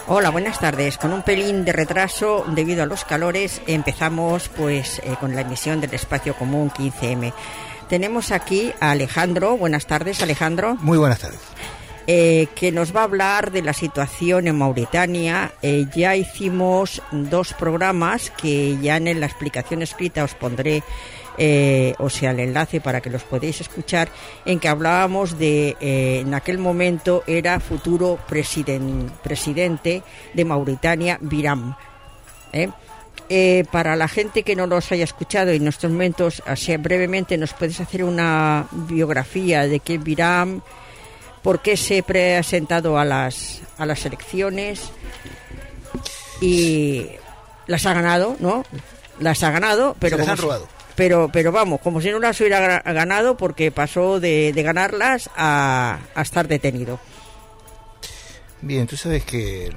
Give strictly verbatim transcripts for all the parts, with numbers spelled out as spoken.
Hola, buenas tardes. Con un pelín de retraso debido a los calores empezamos pues eh, con la emisión del Espacio Común quince eme. Tenemos aquí a Alejandro. Buenas tardes, Alejandro. Muy buenas tardes. Eh, que nos va a hablar de la situación en Mauritania. Eh, ya hicimos dos programas que ya en la explicación escrita os pondré, eh, o sea, el enlace para que los podáis escuchar, en que hablábamos de, eh, en aquel momento era futuro presiden, presidente de Mauritania, Biram. ¿eh? Eh, para la gente que no los haya escuchado en estos momentos, así brevemente, ¿nos puedes hacer una biografía de qué Biram? ¿Por qué se ha presentado a las a las elecciones? Y las ha ganado, ¿no? Las ha ganado, pero se las han si, robado. Pero, pero vamos, como si no las hubiera ganado, porque pasó de, de ganarlas a, a estar detenido. Bien, tú sabes que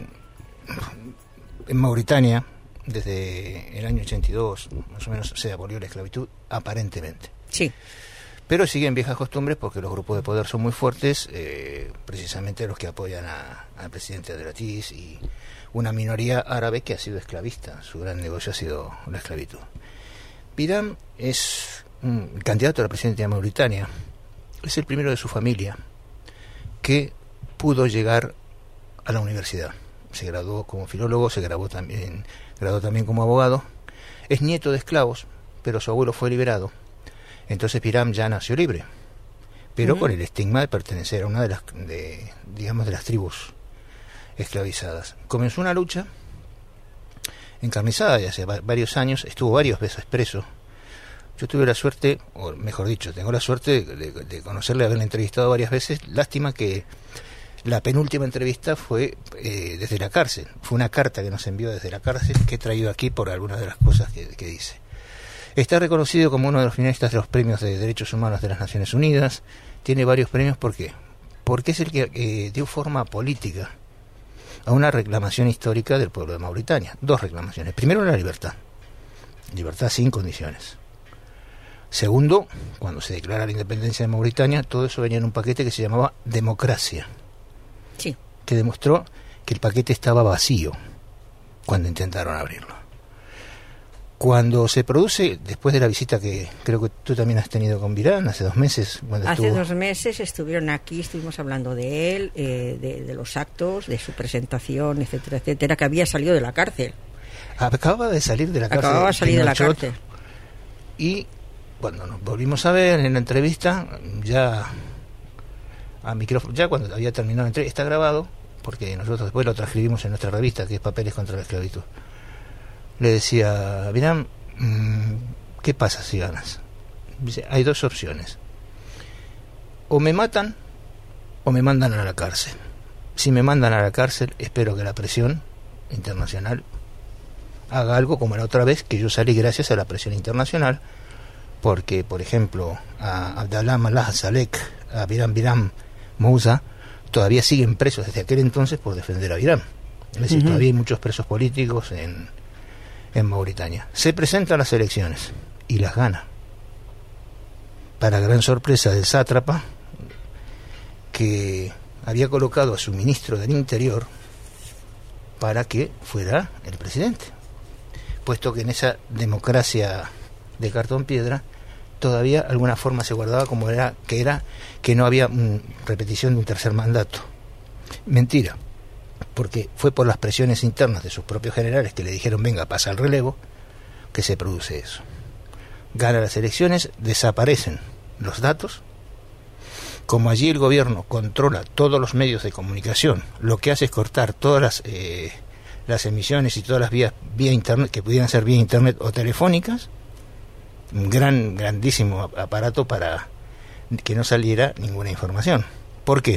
en Mauritania, desde el año ochenta y dos, más o menos, se abolió la esclavitud, aparentemente. Sí. Pero siguen viejas costumbres porque los grupos de poder son muy fuertes, eh, precisamente los que apoyan a, al presidente Abdelaziz y una minoría árabe que ha sido esclavista. Su gran negocio ha sido la esclavitud. Biram es un candidato a la presidencia de Mauritania. Es el primero de su familia que pudo llegar a la universidad. Se graduó como filólogo, se graduó también, graduó también como abogado. Es nieto de esclavos, pero su abuelo fue liberado. Entonces Biram ya nació libre, pero uh-huh. con el estigma de pertenecer a una de las, de, digamos, de las tribus esclavizadas. Comenzó una lucha encarnizada de hace va- varios años, estuvo varios veces preso. Yo tuve la suerte, o mejor dicho, tengo la suerte de, de, de conocerle, haberle entrevistado varias veces. Lástima que la penúltima entrevista fue eh, desde la cárcel. Fue una carta que nos envió desde la cárcel que he traído aquí por algunas de las cosas que, que dice. Está reconocido como uno de los finalistas de los premios de derechos humanos de las Naciones Unidas. Tiene varios premios. ¿Por qué? Porque es el que eh, dio forma política a una reclamación histórica del pueblo de Mauritania. Dos reclamaciones. Primero, la libertad. Libertad sin condiciones. Segundo, cuando se declara la independencia de Mauritania, todo eso venía en un paquete que se llamaba democracia. Sí. Que demostró que el paquete estaba vacío cuando intentaron abrirlo. Cuando se produce, después de la visita que creo que tú también has tenido con Biram hace dos meses. Cuando hace estuvo... dos meses estuvieron aquí, estuvimos hablando de él, eh, de, de los actos, de su presentación, etcétera, etcétera, que había salido de la cárcel. Acababa de salir de la cárcel. Acababa de salir de la cárcel. Y cuando nos volvimos a ver en la entrevista, ya a micrófono, ya cuando había terminado la entrevista, está grabado, porque nosotros después lo transcribimos en nuestra revista, que es Papeles contra la Esclavitud. Le decía, Biram, ¿qué pasa si ganas? Dice, hay dos opciones. O me matan o me mandan a la cárcel. Si me mandan a la cárcel, espero que la presión internacional haga algo como la otra vez, que yo salí gracias a la presión internacional, porque, por ejemplo, a Abdallah Malah Salek, a Biram Biram Moussa, todavía siguen presos desde aquel entonces por defender a Biram. Es decir, uh-huh. todavía hay muchos presos políticos en... en Mauritania. Se presenta a las elecciones y las gana, para gran sorpresa del sátrapa, que había colocado a su ministro del Interior para que fuera el presidente, puesto que en esa democracia de cartón piedra todavía alguna forma se guardaba como era que era que no había mm, repetición de un tercer mandato. Mentira, porque fue por las presiones internas de sus propios generales que le dijeron venga, pasa el relevo, que se produce eso. Gana las elecciones, desaparecen los datos. Como allí el gobierno controla todos los medios de comunicación, lo que hace es cortar todas las eh, las emisiones y todas las vías vía internet, que pudieran ser vía internet o telefónicas, un gran, grandísimo aparato para que no saliera ninguna información. ¿Por qué?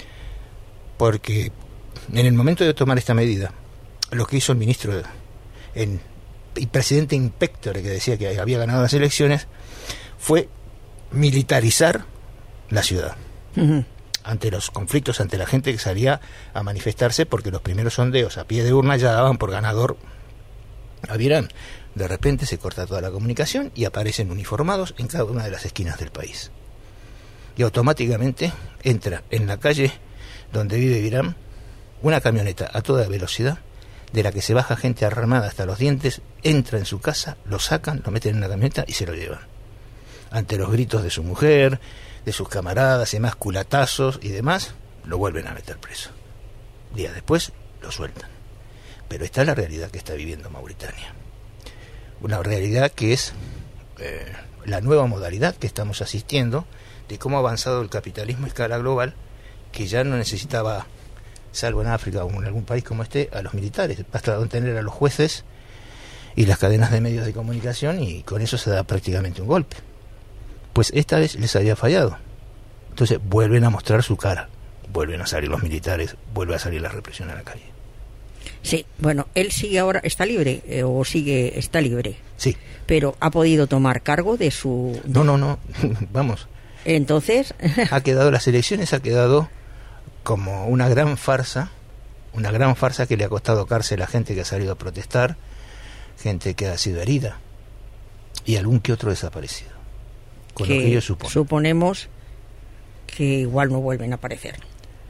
Porque en el momento de tomar esta medida, lo que hizo el ministro el, el presidente Inspector, que decía que había ganado las elecciones, fue militarizar la ciudad. Uh-huh. Ante los conflictos, ante la gente que salía a manifestarse, porque los primeros sondeos a pie de urna ya daban por ganador a Biram. De repente se corta toda la comunicación y aparecen uniformados en cada una de las esquinas del país. Y automáticamente entra en la calle donde vive Biram una camioneta a toda velocidad, de la que se baja gente armada hasta los dientes, entra en su casa, lo sacan, lo meten en una camioneta y se lo llevan. Ante los gritos de su mujer, de sus camaradas y demás, culatazos y demás, lo vuelven a meter preso. Días después lo sueltan. Pero esta es la realidad que está viviendo Mauritania. Una realidad que es eh, la nueva modalidad que estamos asistiendo de cómo ha avanzado el capitalismo a escala global, que ya no necesitaba, salvo en África o en algún país como este, a los militares. Basta tener a los jueces y las cadenas de medios de comunicación y con eso se da prácticamente un golpe. Pues esta vez les había fallado. Entonces vuelven a mostrar su cara, vuelven a salir los militares, vuelve a salir la represión a la calle. Sí, bueno, él sigue ahora, está libre, eh, o sigue, está libre. Sí. Pero ha podido tomar cargo de su... No, no, no, vamos. Entonces... ha quedado, las elecciones ha quedado como una gran farsa, una gran farsa que le ha costado cárcel a gente que ha salido a protestar, gente que ha sido herida y algún que otro desaparecido. Con que lo que ellos suponen. Suponemos que igual no vuelven a aparecer.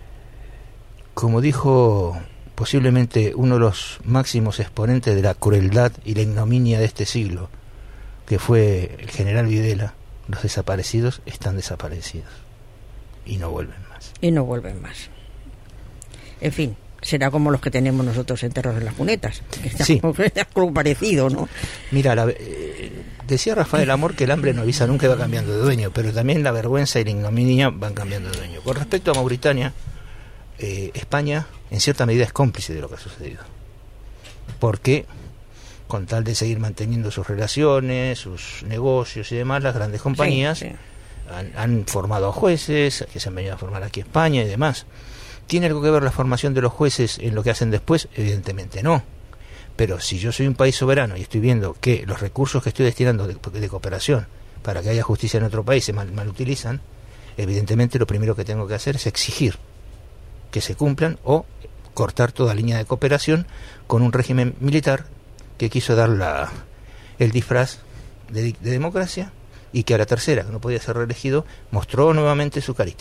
Como dijo posiblemente uno de los máximos exponentes de la crueldad y la ignominia de este siglo, que fue el general Videla, los desaparecidos están desaparecidos y no vuelven más. Y no vuelven más. En fin, será como los que tenemos nosotros enterrados en las cunetas. Sí. Algo parecido, ¿no? Mira, la, eh, decía Rafael Amor que el hambre no avisa nunca y va cambiando de dueño, pero también la vergüenza y la ignominia van cambiando de dueño. Con respecto a Mauritania, eh, España en cierta medida es cómplice de lo que ha sucedido. Porque con tal de seguir manteniendo sus relaciones, sus negocios y demás, las grandes compañías sí, sí. Han, han formado a jueces que se han venido a formar aquí en España y demás. ¿Tiene algo que ver la formación de los jueces en lo que hacen después? Evidentemente no. Pero si yo soy un país soberano y estoy viendo que los recursos que estoy destinando de, de cooperación para que haya justicia en otro país se mal, mal utilizan, evidentemente lo primero que tengo que hacer es exigir que se cumplan o cortar toda línea de cooperación con un régimen militar que quiso dar la, el disfraz de, de democracia y que a la tercera, que no podía ser reelegido, mostró nuevamente su carita.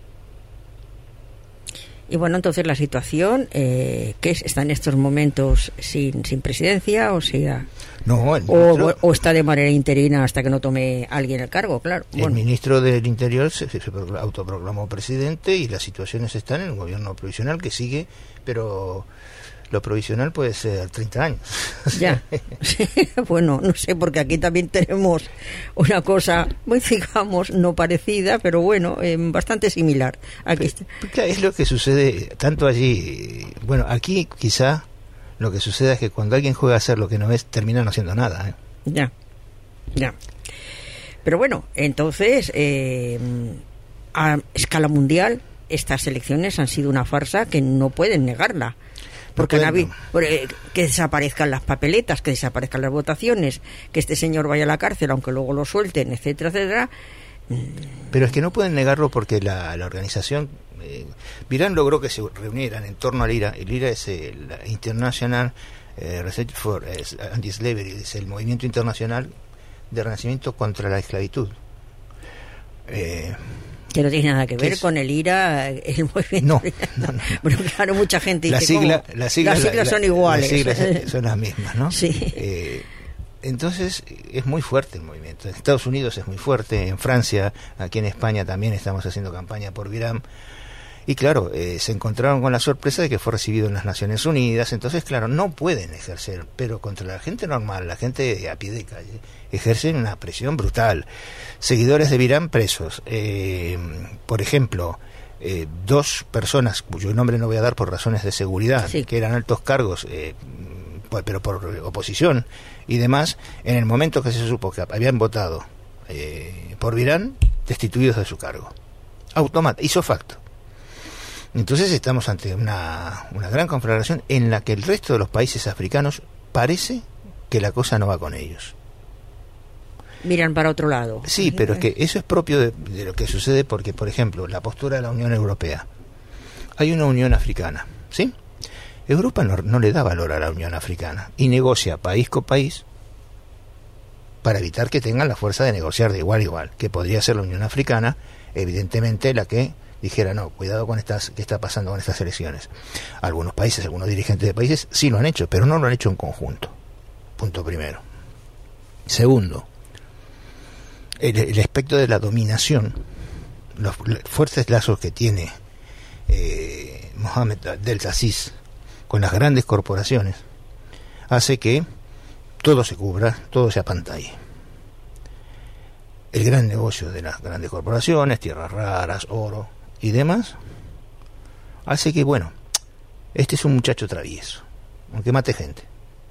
Y bueno, entonces la situación, eh, ¿qué es? ¿Está en estos momentos sin sin presidencia? O sea, no, el o, ministro, o está de manera interina hasta que no tome alguien el cargo, claro. El bueno. ministro del Interior se, se autoproclamó presidente y las situaciones están en el gobierno provisional que sigue, pero lo provisional puede ser treinta años. Ya. Bueno, no sé, porque aquí también tenemos una cosa, muy digamos, no parecida, pero bueno, eh, bastante similar. Aquí está. Es lo que sucede tanto allí. Bueno, aquí quizá lo que sucede es que cuando alguien juega a hacer lo que no es, termina no haciendo nada. ¿eh? Ya, ya. Pero bueno, entonces, eh, a escala mundial, estas elecciones han sido una farsa que no pueden negarla. Porque no habido, que desaparezcan las papeletas, que desaparezcan las votaciones, que este señor vaya a la cárcel, aunque luego lo suelten, etcétera, etcétera. Pero es que no pueden negarlo porque la, la organización... Eh, Virán logró que se reunieran en torno al I R A. El I R A es el International eh, Research for eh, Anti-Slavery, es el movimiento internacional de renacimiento contra la esclavitud. Eh... Que no tiene nada que ver con el I R A, el movimiento. No, no, no. Bueno, claro, mucha gente dice, la sigla, la sigla, las siglas la, son iguales. Las siglas son las mismas, ¿no? Sí. Eh, entonces, es muy fuerte el movimiento. En Estados Unidos es muy fuerte, en Francia, aquí en España también estamos haciendo campaña por Virán. Y claro, eh, se encontraron con la sorpresa de que fue recibido en las Naciones Unidas. Entonces, claro, no pueden ejercer, pero contra la gente normal, la gente a pie de calle, ejercen una presión brutal. Seguidores de Virán presos. Eh, por ejemplo, eh, dos personas, cuyo nombre no voy a dar por razones de seguridad, sí. que eran altos cargos, eh, pero por oposición y demás, en el momento que se supo que habían votado eh, por Virán, destituidos de su cargo. Automático, hizo facto. Entonces estamos ante una, una gran conflagración en la que el resto de los países africanos parece que la cosa no va con ellos. Miran para otro lado. Sí, pero es que eso es propio de, de lo que sucede porque, por ejemplo, la postura de la Unión Europea. Hay una Unión Africana, ¿sí? Europa no, no le da valor a la Unión Africana y negocia país con país para evitar que tengan la fuerza de negociar de igual a igual, que podría ser la Unión Africana, evidentemente la que dijera, no, cuidado con estas, qué está pasando con estas elecciones. Algunos países, algunos dirigentes de países sí lo han hecho, pero no lo han hecho en conjunto. Punto primero. Segundo, el, el aspecto de la dominación, los, los fuertes lazos que tiene eh, Mohamed Abdel Aziz con las grandes corporaciones, hace que todo se cubra, todo se apantalle. El gran negocio de las grandes corporaciones, tierras raras, oro y demás, hace que, bueno, este es un muchacho travieso, aunque mate gente.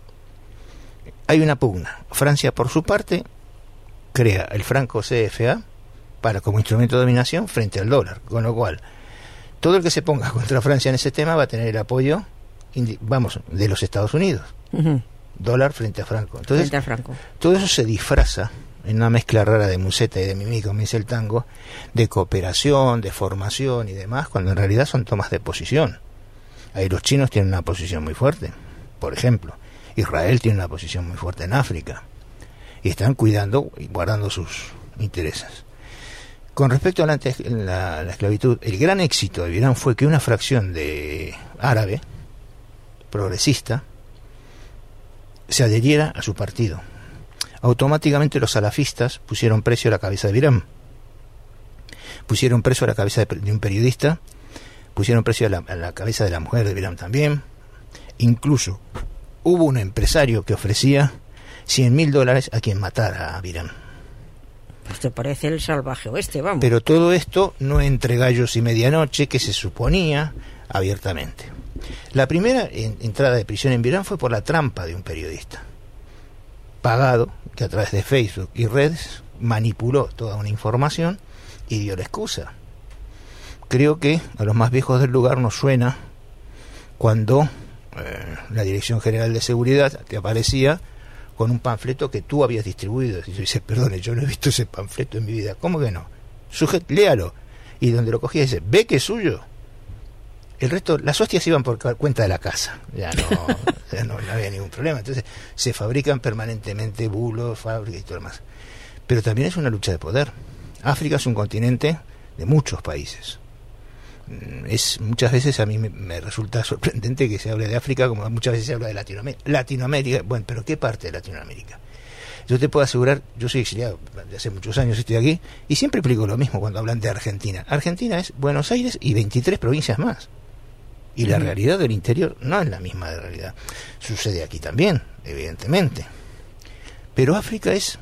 Hay una pugna. Francia, por su parte, crea el franco C F A para como instrumento de dominación frente al dólar, con lo cual todo el que se ponga contra Francia en ese tema va a tener el apoyo, vamos, de los Estados Unidos. Uh-huh. Dólar frente a franco. Entonces, frente a franco. Todo eso se disfraza en una mezcla rara de museta y de mimí, como dice el tango, de cooperación, de formación y demás, cuando en realidad son tomas de posición. Ahí los chinos tienen una posición muy fuerte, por ejemplo. Israel tiene una posición muy fuerte en África. Y están cuidando y guardando sus intereses. Con respecto a la, la, la esclavitud, el gran éxito de Irán fue que una fracción de árabe, progresista, se adheriera a su partido. Automáticamente los salafistas pusieron precio a la cabeza de Irán, pusieron precio a la cabeza de, de un periodista, pusieron precio a la, a la cabeza de la mujer de Irán también. Incluso hubo un empresario que ofrecía cien mil dólares a quien matara a Irán. Pues te parece el salvaje oeste, vamos. Pero todo esto no entre gallos y medianoche, que se suponía abiertamente. La primera en, entrada de prisión en Irán fue por la trampa de un periodista pagado, que a través de Facebook y redes manipuló toda una información y dio la excusa. Creo que a los más viejos del lugar nos suena cuando eh, la Dirección General de Seguridad te aparecía con un panfleto que tú habías distribuido. Y yo dices, perdone, yo no he visto ese panfleto en mi vida. ¿Cómo que no? Sujet, léalo. Y donde lo cogía dice, ¿ve que es suyo? El resto, las hostias iban por cuenta de la casa. Ya no, ya no, no había ningún problema. Entonces, se fabrican permanentemente bulos, fábricas y todo lo demás. Pero también es una lucha de poder. África es un continente de muchos países. Es muchas veces a mí me, me resulta sorprendente que se hable de África como muchas veces se habla de Latinoamérica. Latinoamérica, bueno, pero ¿qué parte de Latinoamérica? Yo te puedo asegurar, yo soy exiliado, de hace muchos años estoy aquí, y siempre explico lo mismo cuando hablan de Argentina. Argentina es Buenos Aires y veintitrés provincias más. Y la realidad del interior no es la misma de realidad. Sucede aquí también, evidentemente. Pero África es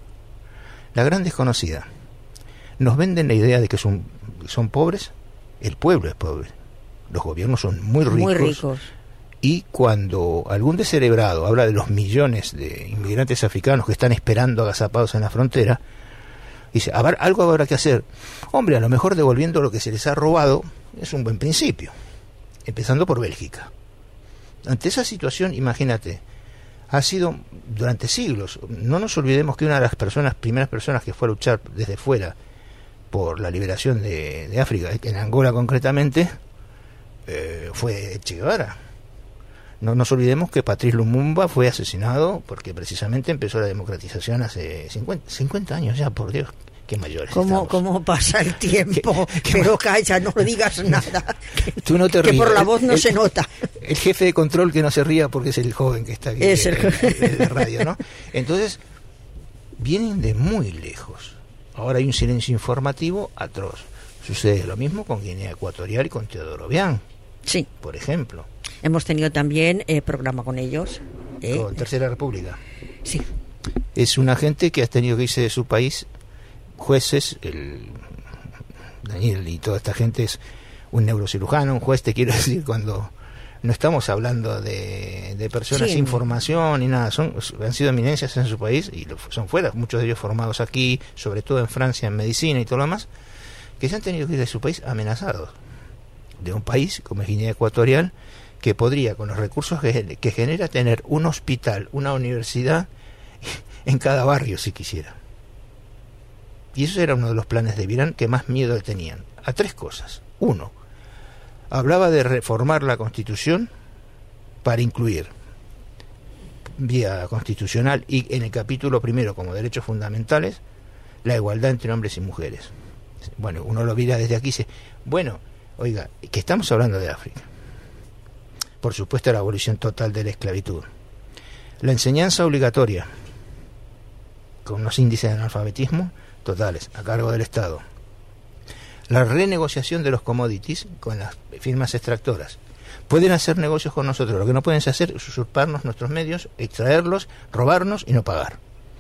la gran desconocida. Nos venden la idea de que son, son pobres. El pueblo es pobre. Los gobiernos son muy ricos. Muy ricos. Y cuando algún descerebrado habla de los millones de inmigrantes africanos que están esperando agazapados en la frontera, dice, a ver, algo habrá que hacer. Hombre, a lo mejor devolviendo lo que se les ha robado es un buen principio. Empezando por Bélgica. Ante esa situación, imagínate, ha sido durante siglos. No nos olvidemos que una de las personas, primeras personas que fue a luchar desde fuera por la liberación de, de África, en Angola concretamente, eh, fue Che Guevara. No nos olvidemos que Patrice Lumumba fue asesinado porque precisamente empezó la democratización hace cincuenta, cincuenta años ya, por Dios. Qué mayores ¿Cómo, ¿Cómo pasa el tiempo? ¿Qué, qué pero calla, no digas nada. Tú no te que ríes. Por la voz no el, se nota. El jefe de control que no se ría porque es el joven que está aquí es el... de, de radio, ¿no? Entonces, vienen de muy lejos. Ahora hay un silencio informativo atroz. Sucede lo mismo con Guinea Ecuatorial y con Teodoro Obiang. Sí. Por ejemplo. Hemos tenido también eh, programa con ellos. ¿eh? Con Tercera República. Sí. Es una gente que ha tenido que irse de su país. Jueces, el Daniel y toda esta gente es un neurocirujano, un juez, te quiero decir, cuando no estamos hablando de, de personas sí. sin formación ni nada, son han sido eminencias en su país y lo, son fuera, muchos de ellos formados aquí, sobre todo en Francia en medicina y todo lo demás, que se han tenido que ir de su país amenazados, de un país como Guinea Ecuatorial, que podría, con los recursos que, que genera, tener un hospital, una universidad en cada barrio si quisiera. Y eso era uno de los planes de Irán que más miedo le tenían. A tres cosas. Uno, hablaba de reformar la Constitución para incluir, vía constitucional y en el capítulo primero como derechos fundamentales, la igualdad entre hombres y mujeres. Bueno, uno lo mira desde aquí y dice, bueno, oiga, que estamos hablando de África. Por supuesto, la abolición total de la esclavitud. La enseñanza obligatoria, con unos índices de analfabetismo totales, a cargo del Estado. La renegociación de los commodities con las firmas extractoras. Pueden hacer negocios con nosotros, lo que no pueden hacer es usurparnos nuestros medios, extraerlos, robarnos y no pagar.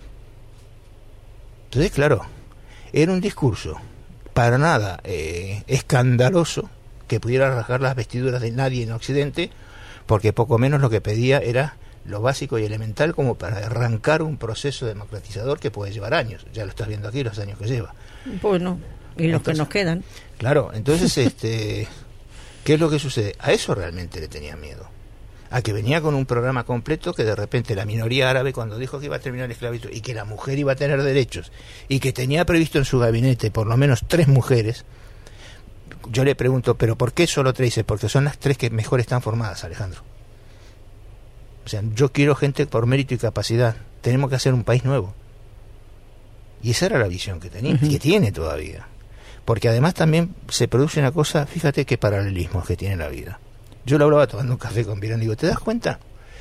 Entonces, claro, era un discurso para nada eh, escandaloso que pudiera rasgar las vestiduras de nadie en Occidente, porque poco menos lo que pedía era lo básico y elemental como para arrancar un proceso democratizador que puede llevar años. Ya lo estás viendo aquí, los años que lleva. Bueno, y los entonces, que nos quedan. Claro, entonces, este, ¿qué es lo que sucede? A eso realmente le tenía miedo. A que venía con un programa completo que de repente la minoría árabe, cuando dijo que iba a terminar la esclavitud y que la mujer iba a tener derechos y que tenía previsto en su gabinete por lo menos tres mujeres, yo le pregunto, ¿pero por qué solo tres? Dice, porque son las tres que mejor están formadas, Alejandro. O sea, yo quiero gente por mérito y capacidad. Tenemos que hacer un país nuevo. Y esa era la visión que tenía, uh-huh. que tiene todavía. Porque además también se produce una cosa, fíjate qué paralelismos que tiene la vida. Yo lo hablaba tomando un café con Virón y digo, ¿te das cuenta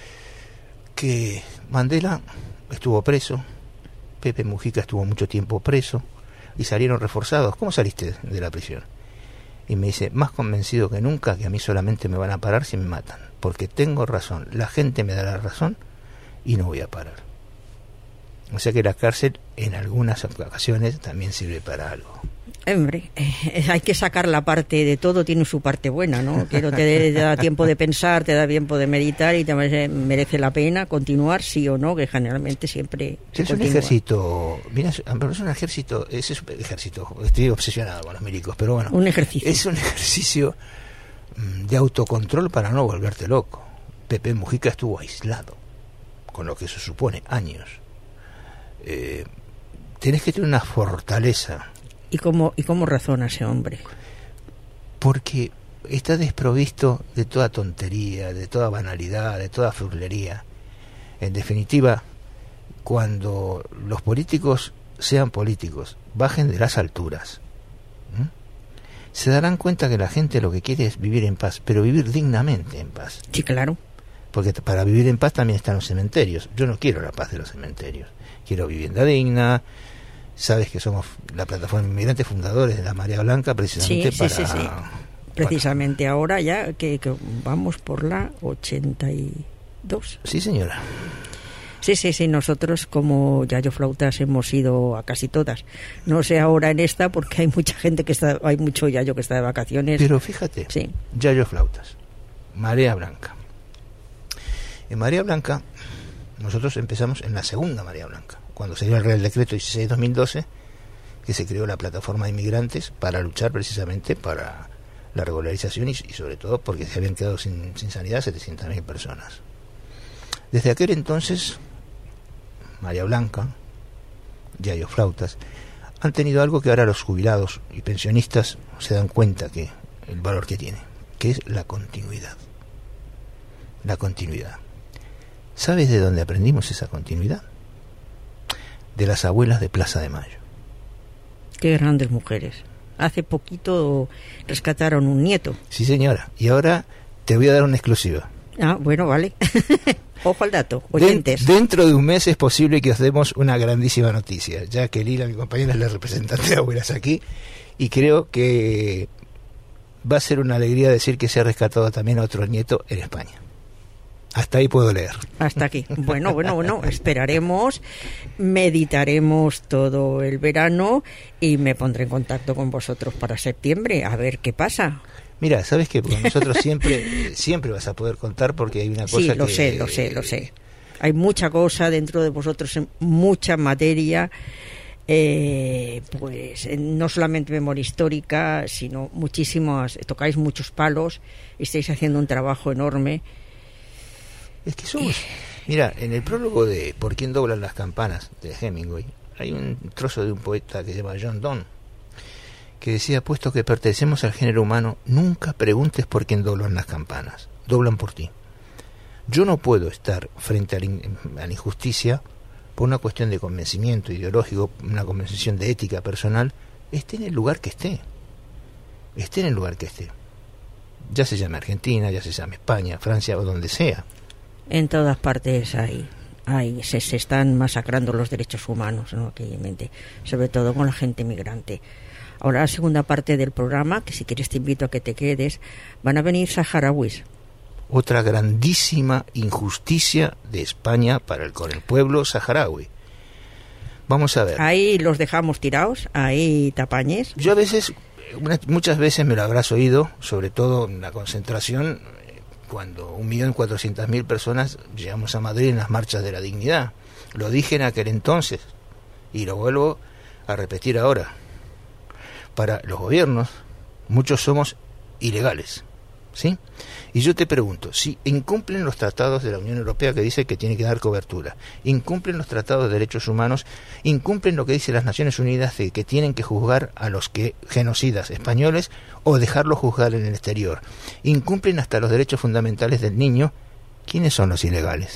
que Mandela estuvo preso, Pepe Mujica estuvo mucho tiempo preso y salieron reforzados? ¿Cómo saliste de la prisión? Y me dice, más convencido que nunca que a mí solamente me van a parar si me matan, porque tengo razón, la gente me da la razón y no voy a parar. O sea que la cárcel en algunas ocasiones también sirve para algo. Hombre, eh, hay que sacar la parte de todo, tiene su parte buena, ¿no? Quiero te da tiempo de pensar, te da tiempo de meditar y te merece la pena continuar, sí o no, que generalmente siempre se es continúa. Un ejército, mira, es un ejército, ese es un ejército, estoy obsesionado con los milicos, pero bueno, un ejercicio. Es un ejercicio de autocontrol para no volverte loco. Pepe Mujica estuvo aislado, con lo que eso supone, años. Eh, tenés que tener una fortaleza. ¿Y cómo, ¿Y cómo razona ese hombre? Porque está desprovisto de toda tontería, de toda banalidad, de toda fruslería. En definitiva, cuando los políticos sean políticos, bajen de las alturas, ¿m? se darán cuenta que la gente lo que quiere es vivir en paz, pero vivir dignamente en paz. Sí, claro. Porque para vivir en paz también están los cementerios. Yo no quiero la paz de los cementerios. Quiero vivienda digna. Sabes que somos la plataforma de inmigrantes fundadores de la Marea Blanca, precisamente sí, para... Sí, sí, sí. Precisamente para... ahora ya que, que vamos por la ochenta y dos. Sí, señora. Sí, sí, sí, nosotros como Yayo Flautas hemos ido a casi todas. No sé ahora en esta porque hay mucha gente que está, hay mucho Yayo que está de vacaciones. Pero fíjate, sí. Yayo Flautas, Marea Blanca. En Marea Blanca, nosotros empezamos en la segunda Marea Blanca, cuando salió el Real Decreto dieciséis barra dos mil doce, que se creó la plataforma de inmigrantes para luchar precisamente para la regularización y, y sobre todo porque se habían quedado sin, sin sanidad setecientas mil personas. Desde aquel entonces, Marea Blanca, Yayo Flautas, han tenido algo que ahora los jubilados y pensionistas se dan cuenta que el valor que tiene, que es la continuidad. La continuidad. ¿Sabes de dónde aprendimos esa continuidad? De las abuelas de Plaza de Mayo. Qué grandes mujeres. Hace poquito rescataron un nieto. Sí, señora. Y ahora te voy a dar una exclusiva. Ah, bueno, vale. Ojo al dato, oyentes. Den, dentro de un mes es posible que os demos una grandísima noticia, ya que Lila, mi compañera, es la representante de abuelas aquí, y creo que va a ser una alegría decir que se ha rescatado también a otro nieto en España. Hasta ahí puedo leer. Hasta aquí. Bueno, bueno, bueno, esperaremos, meditaremos todo el verano y me pondré en contacto con vosotros para septiembre a ver qué pasa. Mira, ¿sabes qué? Con nosotros siempre siempre vas a poder contar porque hay una cosa que... Sí, lo sé, lo sé, lo sé. Hay mucha cosa dentro de vosotros, mucha materia, eh, pues no solamente memoria histórica, sino muchísimas, tocáis muchos palos, estáis haciendo un trabajo enorme. Es que somos... Mira, en el prólogo de ¿Por quién doblan las campanas? De Hemingway, hay un trozo de un poeta que se llama John Donne, que decía, puesto que pertenecemos al género humano, nunca preguntes por quién doblan las campanas, doblan por ti. Yo no puedo estar frente a la, in- a la injusticia por una cuestión de convencimiento ideológico, una convención de ética personal, esté en el lugar que esté. Esté en el lugar que esté. Ya se llame Argentina, ya se llame España, Francia o donde sea. En todas partes hay, hay se, se están masacrando los derechos humanos, ¿no? Aquellamente, sobre todo con la gente migrante. Ahora la segunda parte del programa, que si quieres te invito a que te quedes, van a venir saharauis. Otra grandísima injusticia de España para el, con el pueblo saharaui. Vamos a ver. Ahí los dejamos tirados, ahí tapañes. Yo a veces, una, muchas veces me lo habrás oído, sobre todo en la concentración, cuando un millón cuatrocientas mil personas llegamos a Madrid en las marchas de la dignidad. Lo dije en aquel entonces y lo vuelvo a repetir ahora. Para los gobiernos, muchos somos ilegales, ¿sí? Y yo te pregunto, si incumplen los tratados de la Unión Europea que dice que tiene que dar cobertura, incumplen los tratados de derechos humanos, incumplen lo que dice las Naciones Unidas de que tienen que juzgar a los que genocidas españoles o dejarlos juzgar en el exterior, incumplen hasta los derechos fundamentales del niño, ¿quiénes son los ilegales?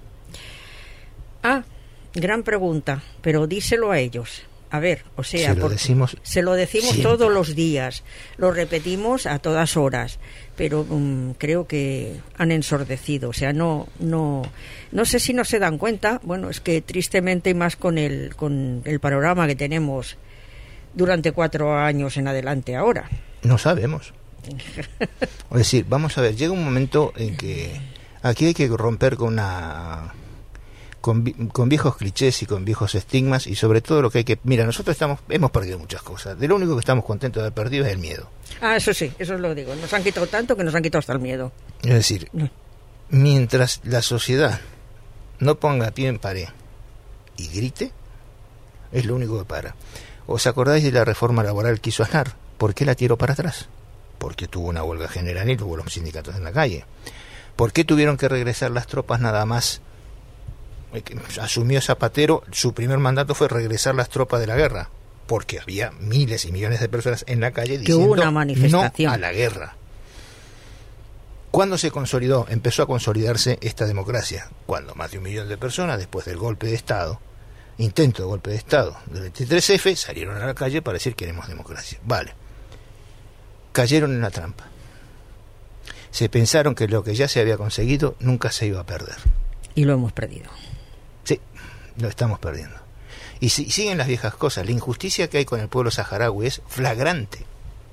Ah, gran pregunta, pero díselo a ellos. A ver, o sea, se lo decimos, se lo decimos todos los días, lo repetimos a todas horas, pero um, creo que han ensordecido, o sea, no, no, no sé si no se dan cuenta. Bueno, es que tristemente y más con el, con el panorama que tenemos durante cuatro años en adelante ahora. No sabemos. Es decir, vamos a ver, llega un momento en que aquí hay que romper con una Con, con viejos clichés y con viejos estigmas, y sobre todo lo que hay que... Mira, nosotros estamos hemos perdido muchas cosas. De lo único que estamos contentos de haber perdido es el miedo. Ah, eso sí, eso es lo que digo. Nos han quitado tanto que nos han quitado hasta el miedo. Es decir, no. Mientras la sociedad no ponga pie en pared y grite, es lo único que para. ¿Os acordáis de la reforma laboral que hizo Aznar? ¿Por qué la tiró para atrás? Porque tuvo una huelga general y tuvo los sindicatos en la calle. ¿Por qué tuvieron que regresar las tropas nada más? Asumió Zapatero, su primer mandato fue regresar las tropas de la guerra, porque había miles y millones de personas en la calle diciendo una manifestación. No a la guerra. ¿Cuándo se consolidó? Empezó a consolidarse esta democracia, cuando más de un millón de personas, después del golpe de Estado, intento de golpe de Estado del veintitrés efe, salieron a la calle para decir queremos democracia. Vale. Cayeron en la trampa. Se pensaron que lo que ya se había conseguido nunca se iba a perder. Y lo hemos perdido. Sí, lo estamos perdiendo. Y si, siguen las viejas cosas. La injusticia que hay con el pueblo saharaui es flagrante.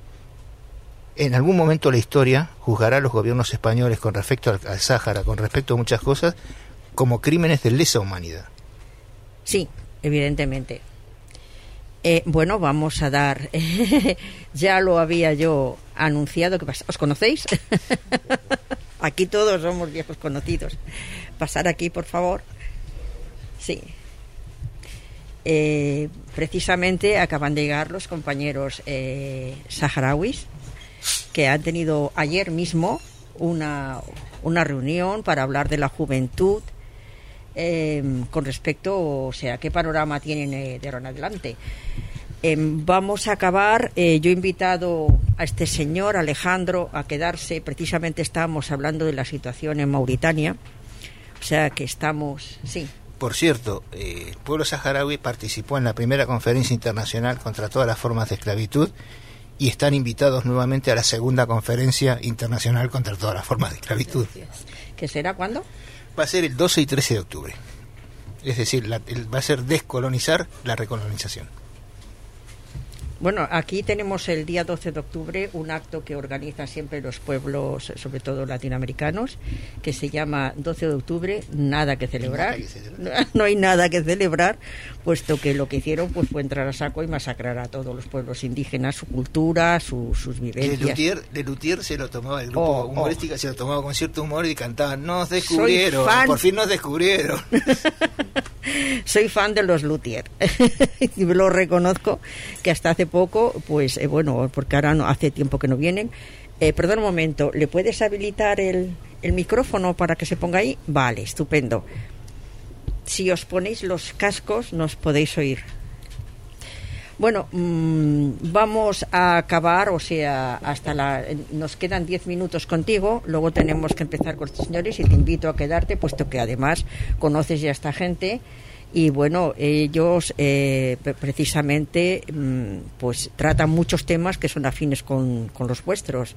En algún momento la historia juzgará a los gobiernos españoles con respecto al, al Sáhara, con respecto a muchas cosas, como crímenes de lesa humanidad. Sí, evidentemente. Eh, bueno, vamos a dar... ya lo había yo anunciado. ¿Qué pasa? ¿Os conocéis? Aquí todos somos viejos conocidos. Pasar aquí, por favor. Sí. Eh, precisamente acaban de llegar los compañeros eh, saharauis, que han tenido ayer mismo una, una reunión para hablar de la juventud, eh, con respecto, o sea, qué panorama tienen eh, de ahora en adelante. Eh, vamos a acabar, eh, yo he invitado a este señor Alejandro a quedarse. Precisamente estábamos hablando de la situación en Mauritania, o sea que estamos, sí. Por cierto, eh, el pueblo saharaui participó en la primera conferencia internacional contra todas las formas de esclavitud y están invitados nuevamente a la segunda conferencia internacional contra todas las formas de esclavitud. ¿Qué será cuándo? Va a ser el doce y trece de octubre. Es decir, la, el, va a ser descolonizar la recolonización. Bueno, aquí tenemos el día doce de octubre un acto que organizan siempre los pueblos, sobre todo latinoamericanos, que se llama doce de octubre, nada que celebrar. Nada que celebrar. No, no hay nada que celebrar, puesto que lo que hicieron pues fue entrar a saco y masacrar a todos los pueblos indígenas, su cultura, su, sus vivencias. Lelutier, Lelutier se lo tomaba, el grupo oh, humorístico oh. se lo tomaba con cierto humor y cantaban, nos descubrieron, por fin nos descubrieron. Soy fan de los Luthier. Lo reconozco, que hasta hace poco, pues eh, bueno, porque ahora no, hace tiempo que no vienen. Eh, perdón un momento, ¿le puedes habilitar el, el micrófono para que se ponga ahí? Vale, estupendo. Si os ponéis los cascos, nos podéis oír. Bueno, mmm, vamos a acabar, o sea, hasta la... Nos quedan diez minutos contigo, luego tenemos que empezar con estos señores y te invito a quedarte, puesto que además conoces ya a esta gente y bueno, ellos eh, precisamente pues tratan muchos temas que son afines con, con los vuestros.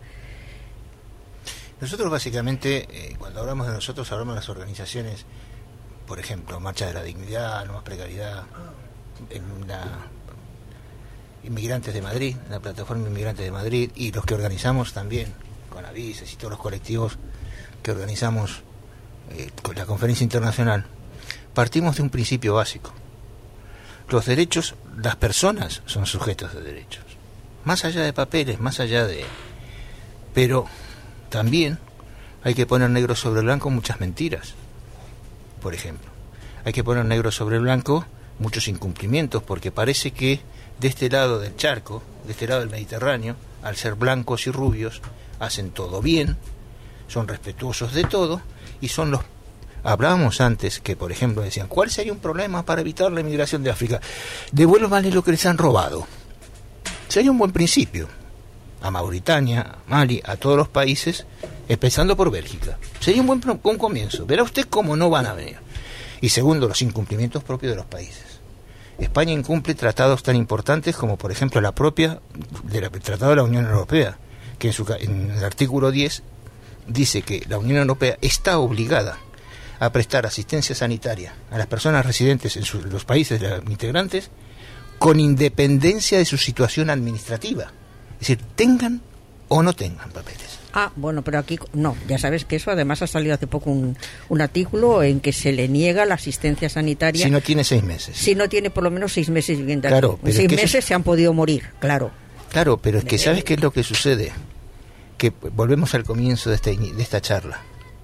Nosotros básicamente, eh, cuando hablamos de nosotros, hablamos de las organizaciones, por ejemplo, Marcha de la Dignidad, No Más Precariedad, en la Inmigrantes de Madrid, la Plataforma Inmigrantes de Madrid, y los que organizamos también, con Avises y todos los colectivos que organizamos eh, con la Conferencia Internacional, partimos de un principio básico. Los derechos, las personas son sujetos de derechos, más allá de papeles, más allá de... Pero también hay que poner negro sobre blanco muchas mentiras, por ejemplo. Hay que poner negro sobre blanco muchos incumplimientos, porque parece que de este lado del charco, de este lado del Mediterráneo, al ser blancos y rubios, hacen todo bien, son respetuosos de todo, y son los... Hablábamos antes que, por ejemplo, decían, ¿cuál sería un problema para evitar la inmigración de África? Devuélvanle lo que les han robado. Sería un buen principio. A Mauritania, a Mali, a todos los países, empezando por Bélgica. Sería un buen un comienzo. Verá usted cómo no van a venir. Y segundo, los incumplimientos propios de los países. España incumple tratados tan importantes como, por ejemplo, la propia del Tratado de la Unión Europea, que en, su, en el artículo diez dice que la Unión Europea está obligada a prestar asistencia sanitaria a las personas residentes en su, los países de los integrantes con independencia de su situación administrativa. Es decir, tengan o no tengan papeles. Ah, bueno, pero aquí no, ya sabes que eso además ha salido hace poco un, un artículo en que se le niega la asistencia sanitaria. Si no tiene seis meses. Si no tiene por lo menos seis meses viviendo aquí. Claro, en seis es que meses eso... se han podido morir, claro. Claro, pero es que ¿sabes qué es lo que sucede? Que volvemos al comienzo de, este, de esta charla.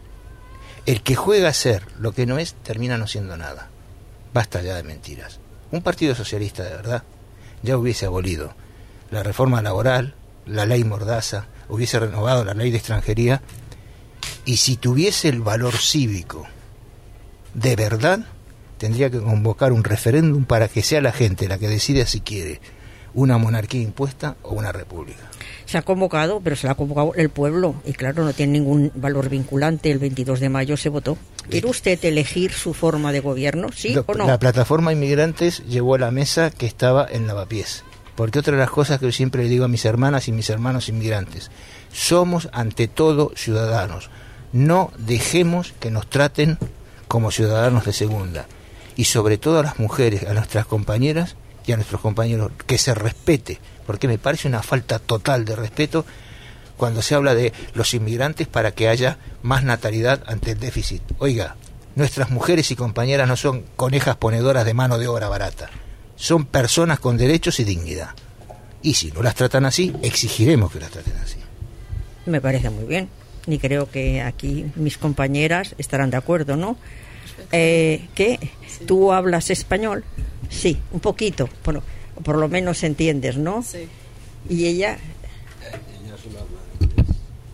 El que juega a ser lo que no es, termina no siendo nada. Basta ya de mentiras. Un partido socialista de verdad ya hubiese abolido la reforma laboral, la ley Mordaza, hubiese renovado la ley de extranjería, y si tuviese el valor cívico de verdad, tendría que convocar un referéndum para que sea la gente la que decida si quiere una monarquía impuesta o una república. Se ha convocado, pero se la ha convocado el pueblo, y claro, no tiene ningún valor vinculante. El veintidós de mayo se votó. ¿Quiere usted elegir su forma de gobierno, sí Lo, o no? La plataforma Inmigrantes llevó a la mesa que estaba en Lavapiés. Porque otra de las cosas que yo siempre le digo a mis hermanas y mis hermanos inmigrantes, somos ante todo ciudadanos. No dejemos que nos traten como ciudadanos de segunda. Y sobre todo a las mujeres, a nuestras compañeras y a nuestros compañeros, que se respete. Porque me parece una falta total de respeto cuando se habla de los inmigrantes para que haya más natalidad ante el déficit. Oiga, nuestras mujeres y compañeras no son conejas ponedoras de mano de obra barata. Son personas con derechos y dignidad. Y si no las tratan así, exigiremos que las traten así. Me parece muy bien. Y creo que aquí mis compañeras estarán de acuerdo, ¿no? Eh, ¿Qué? Sí. ¿Tú hablas español? Sí, un poquito. Bueno, por lo menos entiendes, ¿no? Sí. ¿Y ella? Ella solo habla inglés.